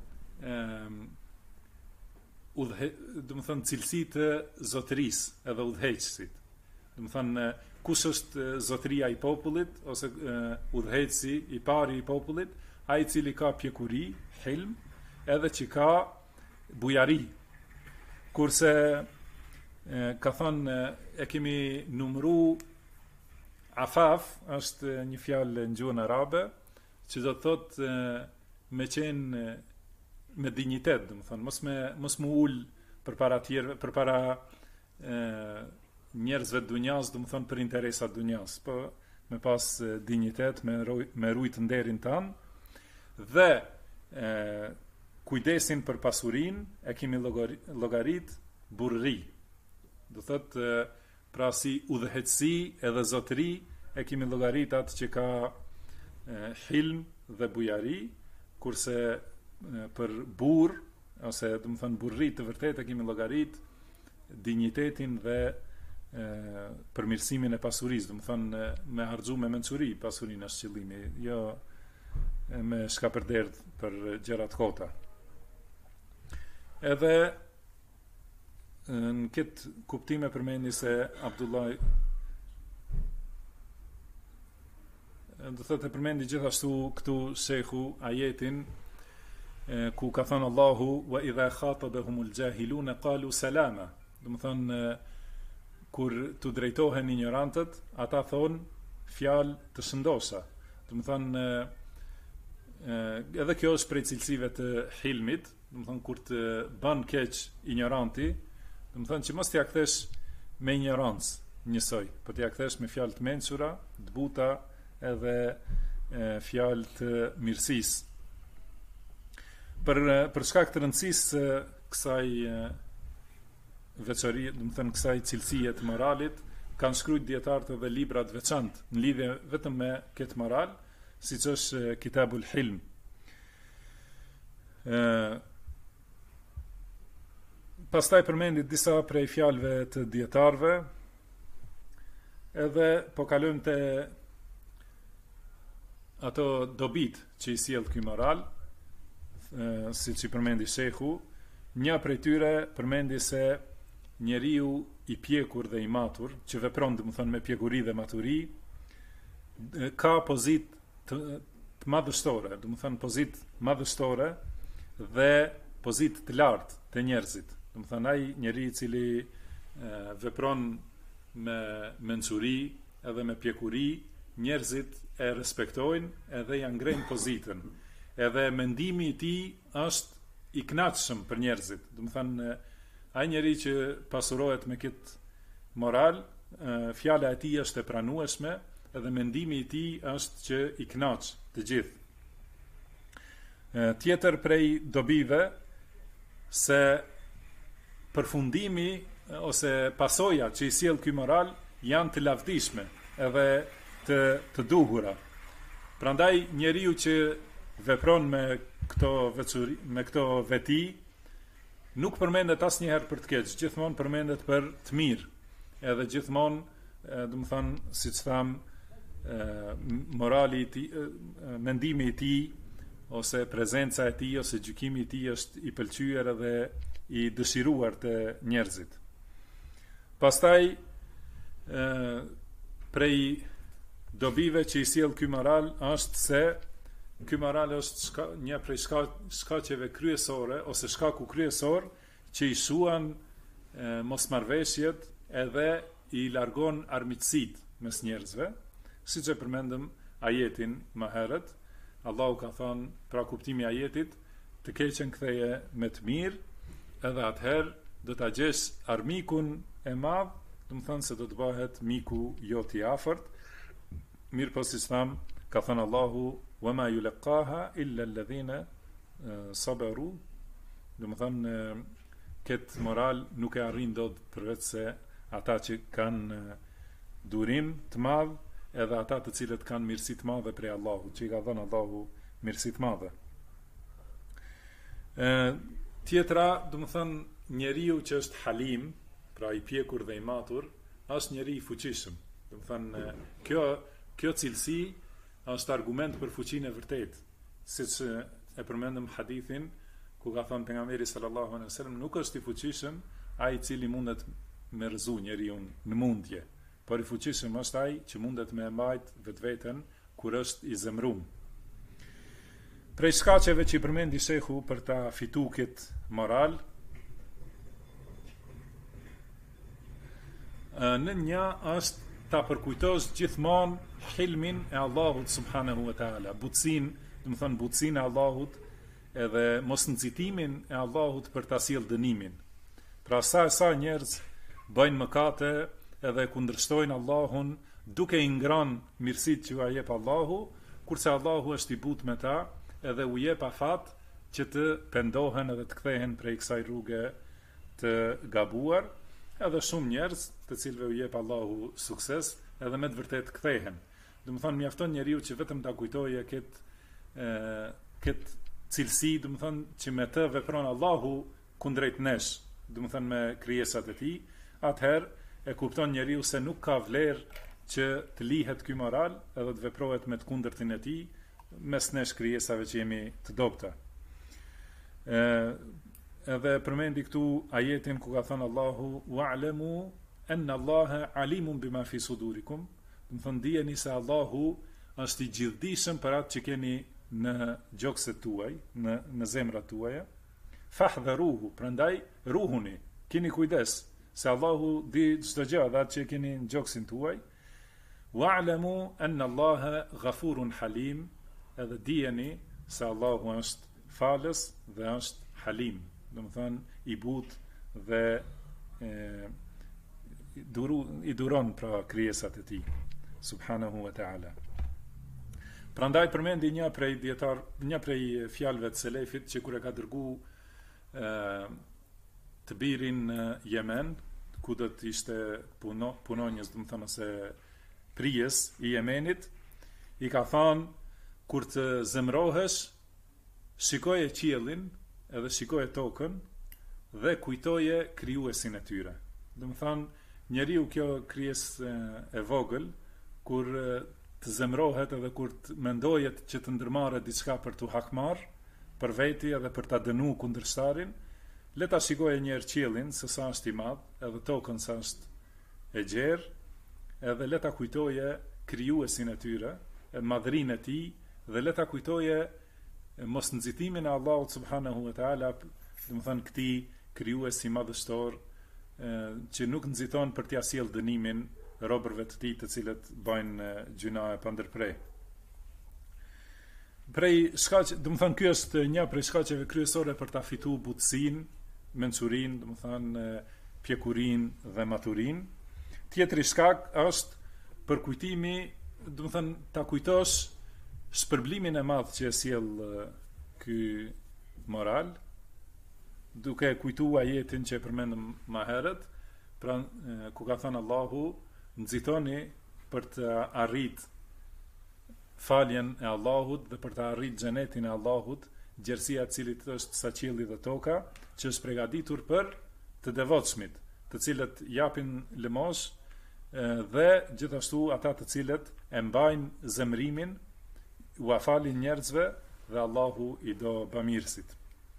do të thënë cilësi të zotërisë edhe udhëheqësit. Do të thënë kush është zotëria i popullit ose udhëheqësi i pari i popullit, ai i cili ka pjekuri, hilm, edhe që ka bujari. Kurse ka thënë e kemi numru afaf, është një fjalë në gjuhën arabe, që do të thotë me qenë me dinjitet, do të thonë, mos më ul përpara tjerëve, përpara njerëzve të dunjas, do të thonë për interesat dunjas, po me pas dinjitet, me rujt nderin tan, dhe kujdesin për pasurinë e kemi llogarit burri. Do thotë pra si udhëheqësi edhe zotëri e kemi llogarit atë që ka hilm dhe bujari, kurse për burr ose do të thënë burrit të vërtetë kemi llogarit dinjitetin dhe përmirësimin e pasurisë, do të thënë me harxhu me mençuri pasurinë është qëllimi, jo me shkapërderdh për gjëra të kota. Edhe në këtë kuptime përmendi se Abdullah do thotë përmendi gjithashtu këtu shehu ajetin ku ka thënë Allahu wa idha khatabahumul jahilun qalu salama. Do të thonë kur tu drejtohen ignorantët, ata thonë fjalë të shëndosha. Do të thonë edhe kjo është prej cilësive të hilmit, do të thonë kur të bën keq ignoranti, do të thonë që mos t'ia kthesh me ignorancë njësoj, por t'ia kthesh me fjalë të mençura, të buta, edhe fjalë të mirësisë. Për shkak të rëndësisë kësaj veçori, do të thënë kësaj cilësie të moralit, kanë shkruar dietarët edhe libra të veçantë në lidhje vetëm me këtë moral, siç është Kitabul Hilm. Pastaj përmendit disa prej fjalëve të dietarëve, edhe po kalojmë te ato dobit që i sjell ky moral, siç i përmendi shehu. Një prej tyre përmendi se njeriu i pjekur dhe i matur, që vepron domethënë me pjekuri dhe maturi, ka pozitë të madhështore, do të thënë pozitë madhështore dhe pozitë të lartë të njerëzit. Do të thënë ai njeriu i cili vepron me mençuri edhe me pjekuri, njerëzit e respektojnë edhe ja ngrenë pozitën. Edhe mendimi i tij është i kënaqshëm për njerëzit. Do të thënë ai njeriu që pasurohet me këtë moral, fjala e tij është e pranueshme edhe mendimi i tij është që i kënaq të gjithë. Tjetër prej dobive se përfundimi ose pasoja që i sjell ky moral janë të lavdishme edhe të duhura. Prandaj njeriu që vepron me këto veti nuk përmendet asnjëherë për të keq, gjithmonë përmendet për të mirë. Edhe gjithmonë, do të thënë, siç tham, morali i tij, mendimi i tij ose prezenca e tij ose gjykimi i tij është i pëlqyer edhe i dëshiruar të njerëzit. Pastaj prej dobive që i sjell ky moral është se ky moral është një prej shkaqeve kryesore ose shkaku kryesor që i shuan mosmarrveshjet edhe i largon armiqësitë mes njerëzve, siç e përmendëm ajetin më herët. Allahu ka thënë pra kuptimi i ajetit, të keqen ktheje me të mirë, edhe atëherë do ta gjesh armikun e madh, do të thënë se do të bëhet miku jot i afërt. Mirë po siç tham, ka thënë Allahu wama yulqaha illa alladhina sabaru, do të thënë këtë moral nuk e arrin dot përveç se ata që kanë durim të madh, edhe ata të cilët kanë mirësi të madhe prej Allahut, që i ka dhënë Allahu mirësi të madhe. Tjetra, do të thënë, njeriu që është halim, pra i pjekur dhe i matur, është njeri i fuqishëm. Do të thënë, kjo cilësi është argument për fuqinë e vërtetë, siç e përmendëm hadithin ku ka thënë pejgamberi sallallahu alaihi wasallam, nuk është i fuqishëm ai i cili mundet me rrezu njeriu në mundje, por i fuqishëm është ai që mundet me mbajt vetveten kur është i zemrum. Prej shkaqeve që i përmendi shehu për ta fituar këtë moral, në një është ta përkujtosh gjithmonë hilmin e Allahut subhanahu wa taala, butësinë, do të thënë butësinë e Allahut edhe mos nxitimin e Allahut për ta sjellë dënimin. Pra sa njerëz bëjnë mëkate edhe kundërshtojnë Allahun duke i ngrënë mirësitë që u jep Allahu, kurse Allahu është i butë me ta edhe u jep afat që të pendohen edhe të kthehen prej kësaj rruge të gabuar, edhe shumë njerëz të cilëve u jep Allahu sukses edhe me të vërtet kthehen. Do të thonë mjafton njeriu që vetëm ta kujtojë këtë cilësi, do të thonë që me të vepron Allahu kundrejt nesh, do të thonë me krijesat e tij, atëherë e kupton njeriu se nuk ka vlerë që të lihet ky moral edhe të veprohet me të kundërtin e tij mes nesh krijesave që jemi të dobta. Edhe përmendi këtu ajetin ku ka thënë Allahu wa'lamu anna Allaha alimun bima fi sudurikum, do të thonë dijeni se Allahu është i gjithdijshëm për atë që keni në gjokset tuaj, në zemrat tuaja. Fahdharuhu, prandaj ruhuni, keni kujdes se Allahu di çdo gjë atë që keni në gjoksin tuaj. Wa'lamu anna Allaha ghafurun halim, edhe dijeni se Allahu është falës dhe është halim, do të thënë i butë dhe i duron pra krijesat e tij subhanahu wa ta'ala. Prandaj përmendi një prej fjalëve të selefit që kur e ka dërgu të birin në Yemen, ku do të ishte punonjës, do të thënë ose prijes i Yemenit, i ka thënë kur të zemrohesh, shikoje qiellin edhe shikoje tokën dhe kujtoje krijuesin e tyre. Do të thënë njeriu kjo krijesë e vogël kur të zemrohet edhe kur të mendojet që të ndërmarrë diçka për të hakmarr për veti edhe për ta dënuar kundërshtarin, le ta shikojë një herë qiellin se sa është i madh, edhe tokën sa është e gjerë, edhe le ta kujtoje krijuesin e tyre, madhrinë e tij dhe le ta kujtoje mos nxitimin e Allahut subhanahu wa taala, domethënë këtij krijuesi madhështor, që nuk nxiton për t'ia sjell dënimin robërve të tij të cilët bëjnë gjuna e pandërprer. Domethënë ky është një prej shkaqeve kryesore për ta fituar butësinë, mençurinë, domethënë pjekurinë dhe maturinë. Tjetri shkak është për kujtimi, domethënë ta kujtosh shpërblimin e madh që e sjell ky moral, duke kujtuar ajetin që e përmendëm më herët, pra ku ka thënë Allahu, nxitoni për të arrit faljen e Allahut dhe për të arrit xhenetin e Allahut, gjerësia e cilit është sa qielli dhe toka, që është përgatitur për të devotshmit, të cilët japin lëmosh dhe gjithashtu ata të cilët e mbajnë zemrimin, u afalin njerëzve dhe Allahu i do bamirësit.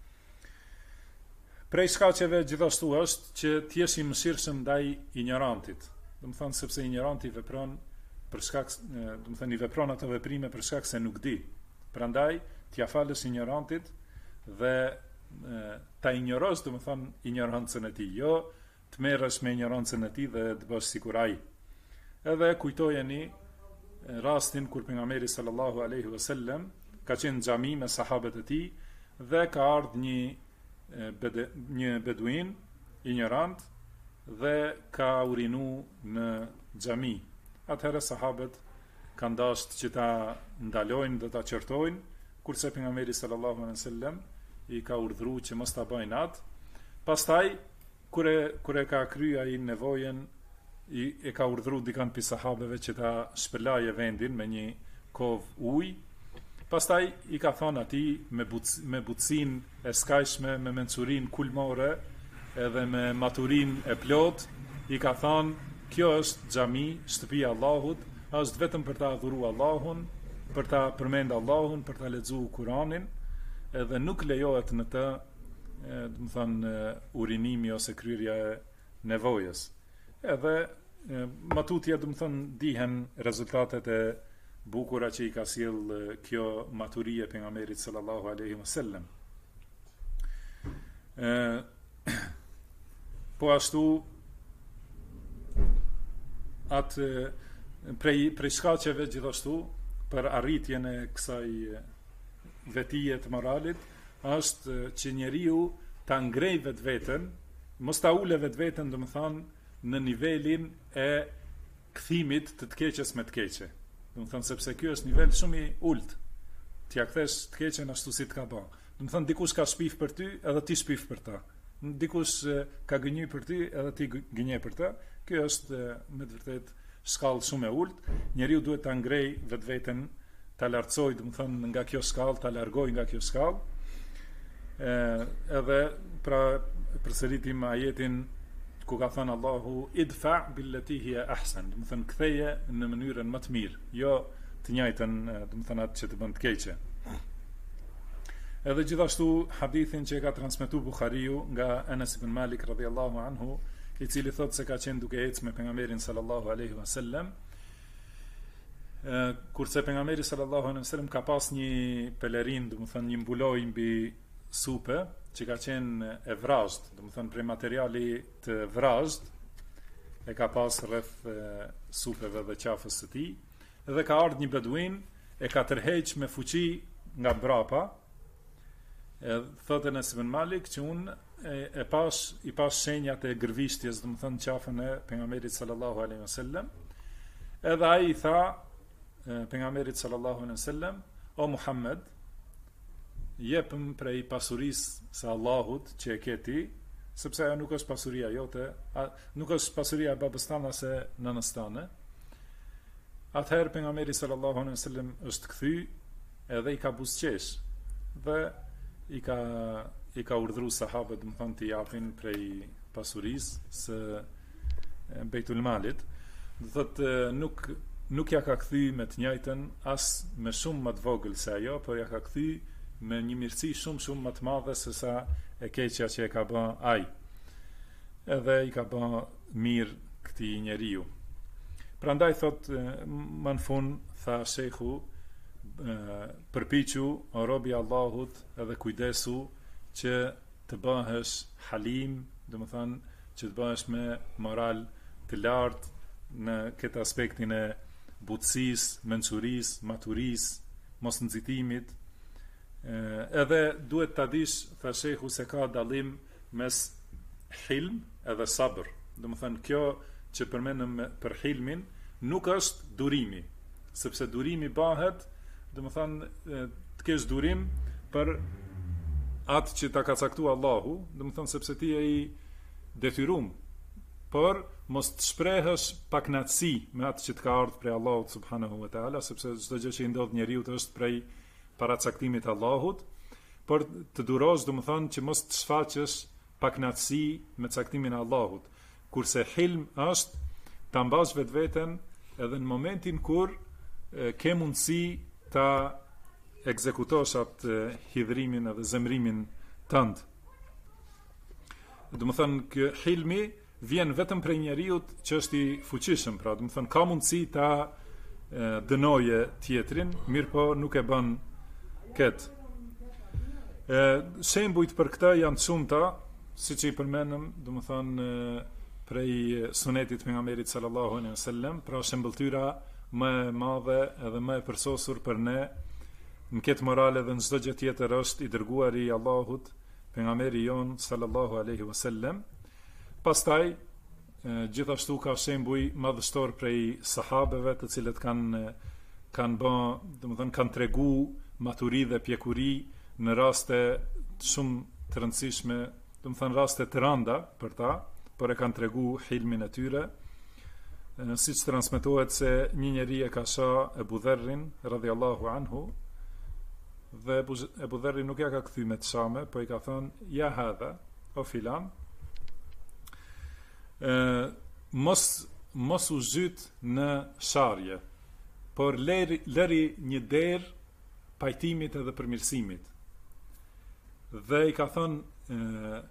Prej shkaqeve gjithashtu është që t'jesh i mëshirshëm ndaj ignorantit. Domethënë sepse ignoranti vepron për shkak, domethënë i vepron ato veprime për shkak se nuk di. Prandaj t'ia falësh ignorantit dhe ta injorosh, domethënë ignorancën e tij, jo të merresh me ignorancën e tij dhe të bësh sikur ai. Edhe kujtojeni rastin kur pejgamberi sallallahu alaihi wasallam ka qenë në xhami me sahabët e tij dhe ka ardhur një beduin ignorant dhe ka urinu në xhami. Atëherë sahabët kanë dashur që ta ndalojnë dhe ta qortojnë, kurse pejgamberi sallallahu alaihi wasallam i ka urdhëruar që mos ta bëjnë atë. Pastaj kur e ka kryer ai nevojën, e ka urdhëruar dikant pi sahabeve që ta shpëlaje vendin me një kovë ujë. Pastaj i ka thonë atij me butësinë e skajshme, me mençurinë kulmore edhe me maturinë e plot, i ka thonë: kjo është xhami, shtëpia e Allahut, është vetëm për ta adhuruar Allahun, për ta përmendur Allahun, për ta lexuar Kur'anin, edhe nuk lejohet në të, domethënë, urinimi ose kryerja e nevojës. Edhe matutja, domethënë, dihen rezultatet e bukura që i ka sjell kjo maturie pejgamberit sallallahu alaihi wasallam. Po ashtu atë prej shkaqeve gjithashtu për arritjen e kësaj vetije të moralit është që njeriu ta ngrej vetveten, mos ta ule vetveten, domethënë në nivelin e kthimit të keqes me të keqe. Domethënë sepse ky është nivel shumë i ulët. T'ia kthesh të keqen ashtu si të ka bë. Domethënë dikush ka shpif për ty, edhe ti shpif për ta. Dikush ka gënjy për ty, edhe ti gënje për ta. Kjo është me të vërtetë shkallë shumë e ulët. Njeriu duhet ta ngrej vetveten, ta lartësoj, domethënë nga kjo shkallë, ta largoj nga kjo shkallë. Edhe pra përsëritim ajetin ku ka thënë Allahu: idfa billati hiya ahsan, domethënë ktheje në mënyrën më të mirë, jo të njëjtën, domethënë atë që të bën të keqe. Edhe gjithashtu hadithin që e ka transmetuar Buhariu nga Anas ibn Malik radhiyallahu anhu, i cili thotë se ka qenë duke ecë me pejgamberin sallallahu alaihi wasallam, kurse pejgamberi sallallahu alaihi wasallam ka pas një pelerin, domethënë një mbuloj mbi supe që ka qenë e vrazhd, domethënë prej materiali të vrazhd, e ka pas rreth supeve dhe qafës së tij, dhe ka ardhur një beduin, e ka tërheq me fuqi nga mbrapa. Thotë Anas ibn Malik që unë i pas shenjat e gërvishtjes, domethënë qafën e pejgamberit sallallahu alaihi wasallam. Edhe ai i tha pejgamberit sallallahu alaihi wasallam: o Muhammed, jepëm prej pasurisë së Allahut që e ke ti, sepse ajo nuk është pasuria jote, nuk është pasuria e babës tane ose nënës tane. Atëherë pejgamberi sallallahu alaihi wasallam është kthy edhe i ka buzëqesh dhe i ka urdhëruar sahabët, domethënë të japin prej pasurisë së Beitul Malit. Do thotë nuk ja ka kthy me të njëjtën, as me shumë më të vogël se ajo, por ja ka kthy me një mirësi shumë më të madhe se sa e keqja që e ka bën ai. Edhe i ka bën mirë këtij njeriu. Prandaj thot më në fund tha shehu, përpiqu o robi Allahut edhe kujdesu që të bëhesh halim, do të thënë që të bëhesh me moral të lartë në këtë aspektin e butësisë, mençurisë, maturisë, mos nxitimit. Edhe duhet ta dish, tha shehu, se ka dallim mes hilm edhe sabër. Do të thënë kjo që përmendëm për hilmin nuk është durimi, sepse durimi bëhet, do të thënë të kesh durim për atë që ta ka caktuar Allahu, do të thënë sepse ti je i detyruar, por mos të shprehësh paknatësi me atë që të ka ardhur prej Allahut subhanahu wa taala, sepse çdo gjë që i ndodh njeriu është prej paracaktimit të Allahut, por të durosh, do të thënë që mos të shfaqësh paknatësi me caktimin e Allahut. Kurse hilm është ta mbash vetveten edhe në momentin kur ke mundësi ta ekzekutosh atë hidhrimin edhe zemrimin tënd. Do të thënë që hilmi vjen vetëm prej njeriut që është i fuqishëm, pra do të thënë ka mundësi ta dënoje tjetrin, mirë po nuk e bën këtë. Shembujt për këtë janë shumëta, siç i përmendëm, do të thënë prej sunetit pejgamberit sallallahu alaihi wasallam, pra shembëltyra më e madhe edhe më e përsosur për ne në këtë morale dhe në çdo gjë tjetër është i dërguari i Allahut, pejgamberi jon sallallahu alaihi wasallam. Pastaj gjithashtu ka shembuj madhështor prej sahabeve, të cilët kanë bë, domethënë kanë tregu maturi dhe pjekuri në raste shumë të rëndësishme, domethënë raste të rënda për ta, por e kanë tregu hilmin e tyre. Siç transmetohet se një njeri e ka shoh Ebu Dherrin radhiyallahu anhu, dhe Ebu Dherri nuk ja ka kthy me të shame, po i ka thënë: ja hadha, o filan, mos u zhyt në sharje, por lëri një derë pajtimit edhe përmirësimit. Dhe i ka thënë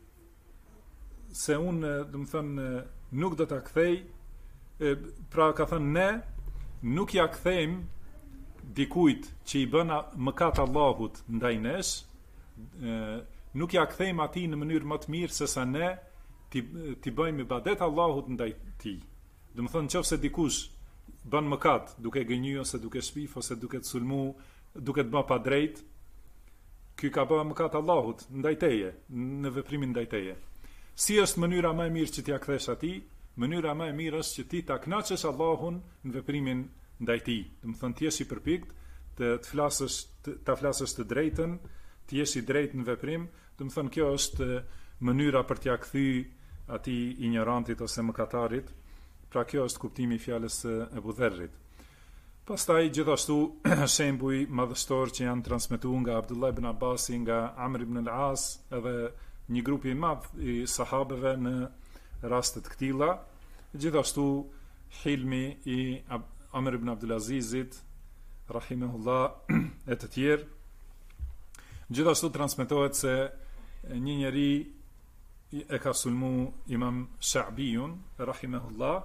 se unë, do të thënë, nuk do ta kthej, pra ka thënë ne nuk ja kthejmë dikujt që i bën mëkat Allahut ndaj nesh, nuk ja kthejmë atij në mënyrë më të mirë se sa ne ti bëjmë ibadet Allahut ndaj tij. Do të thënë, nëse dikush bën mëkat duke gënjy ose duke shpif ose duke të sulmu, duke të bë pa drejt, ky ka bërë mëkat Allahut ndaj teje, në veprimin ndaj teje. Si është mënyra më e mirë që t'ia kthesh atij? Mënyra më e mirë është që ti ta kënaqësh Allahun në veprimin ndaj tij. Do të thënë, ti jesh i përpikt ta flasësh të drejtën, ti jesh i drejtë në veprim. Do të thënë, kjo është mënyra për t'ia kthy atij ignorantit ose mëkatarit. Pra kjo është kuptimi i fjalës së Ebu Dherrit. Pastaj gjithashtu shembuj madhështor që janë transmetuar nga Abdullah ibn Abbasi, nga Amr ibn al-As, edhe një grup i madh i sahabeve në raste të këtilla. Gjithashtu hilmi i Amr ibn Abdulazizit rahimahullah e të tjerë. Gjithashtu transmetohet se një njeri e ka sulmu Imam Sha'bijun rahimahullah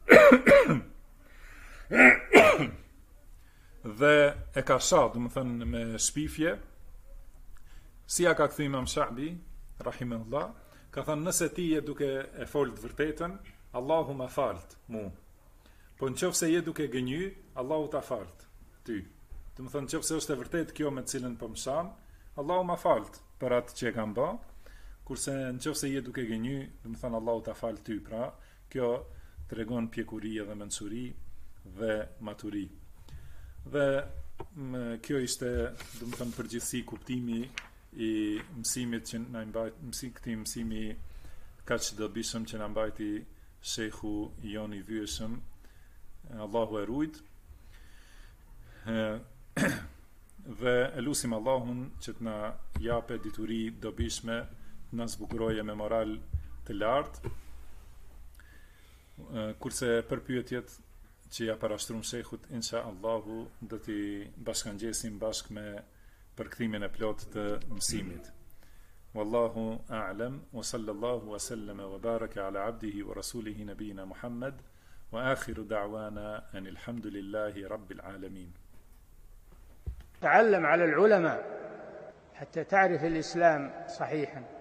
dhe e ka shah, do të thënë, me shpifje. Si ja ka kthy Imam Sha'bi rahimahullah? Ka thënë, nëse ti je duke e folë të vërtetën, Allahu ma falt mu. Po nëse je duke gënjy, Allahu ta falt ty. Do të thënë, nëse është e vërtetë kjo me cilën po mshan, Allahu ma falt për atë që e kam bë. Kurse nëse je duke gënjy, do të thënë, Allahu ta falt ty. Pra, kjo tregon pjekuri edhe mençuri dhe maturi. Dhe kjo ishte, do të thënë, përgjithësi kuptimi i mësimit që na mbajti, këtij mësimi kaq dobishëm që na mbajti shehu jon i vyeshëm, Allahu e rujt. Dhe elusim Allahun që të na japë dituri dobishme, të na zbukuroje me moral të lartë. Kurse për pyetjet që ja parashtrum shehut, insha Allahu do t'i bashkangjesim bashkë me përkthimin e plot të mësimit. Wallahu a'lam, wa sallallahu wa sallama wa baraka ala abdihi wa rasulihi nabiyina Muhammad وآخر دعوانا أن الحمد لله رب العالمين. تعلم على العلماء حتى تعرف الإسلام صحيحا.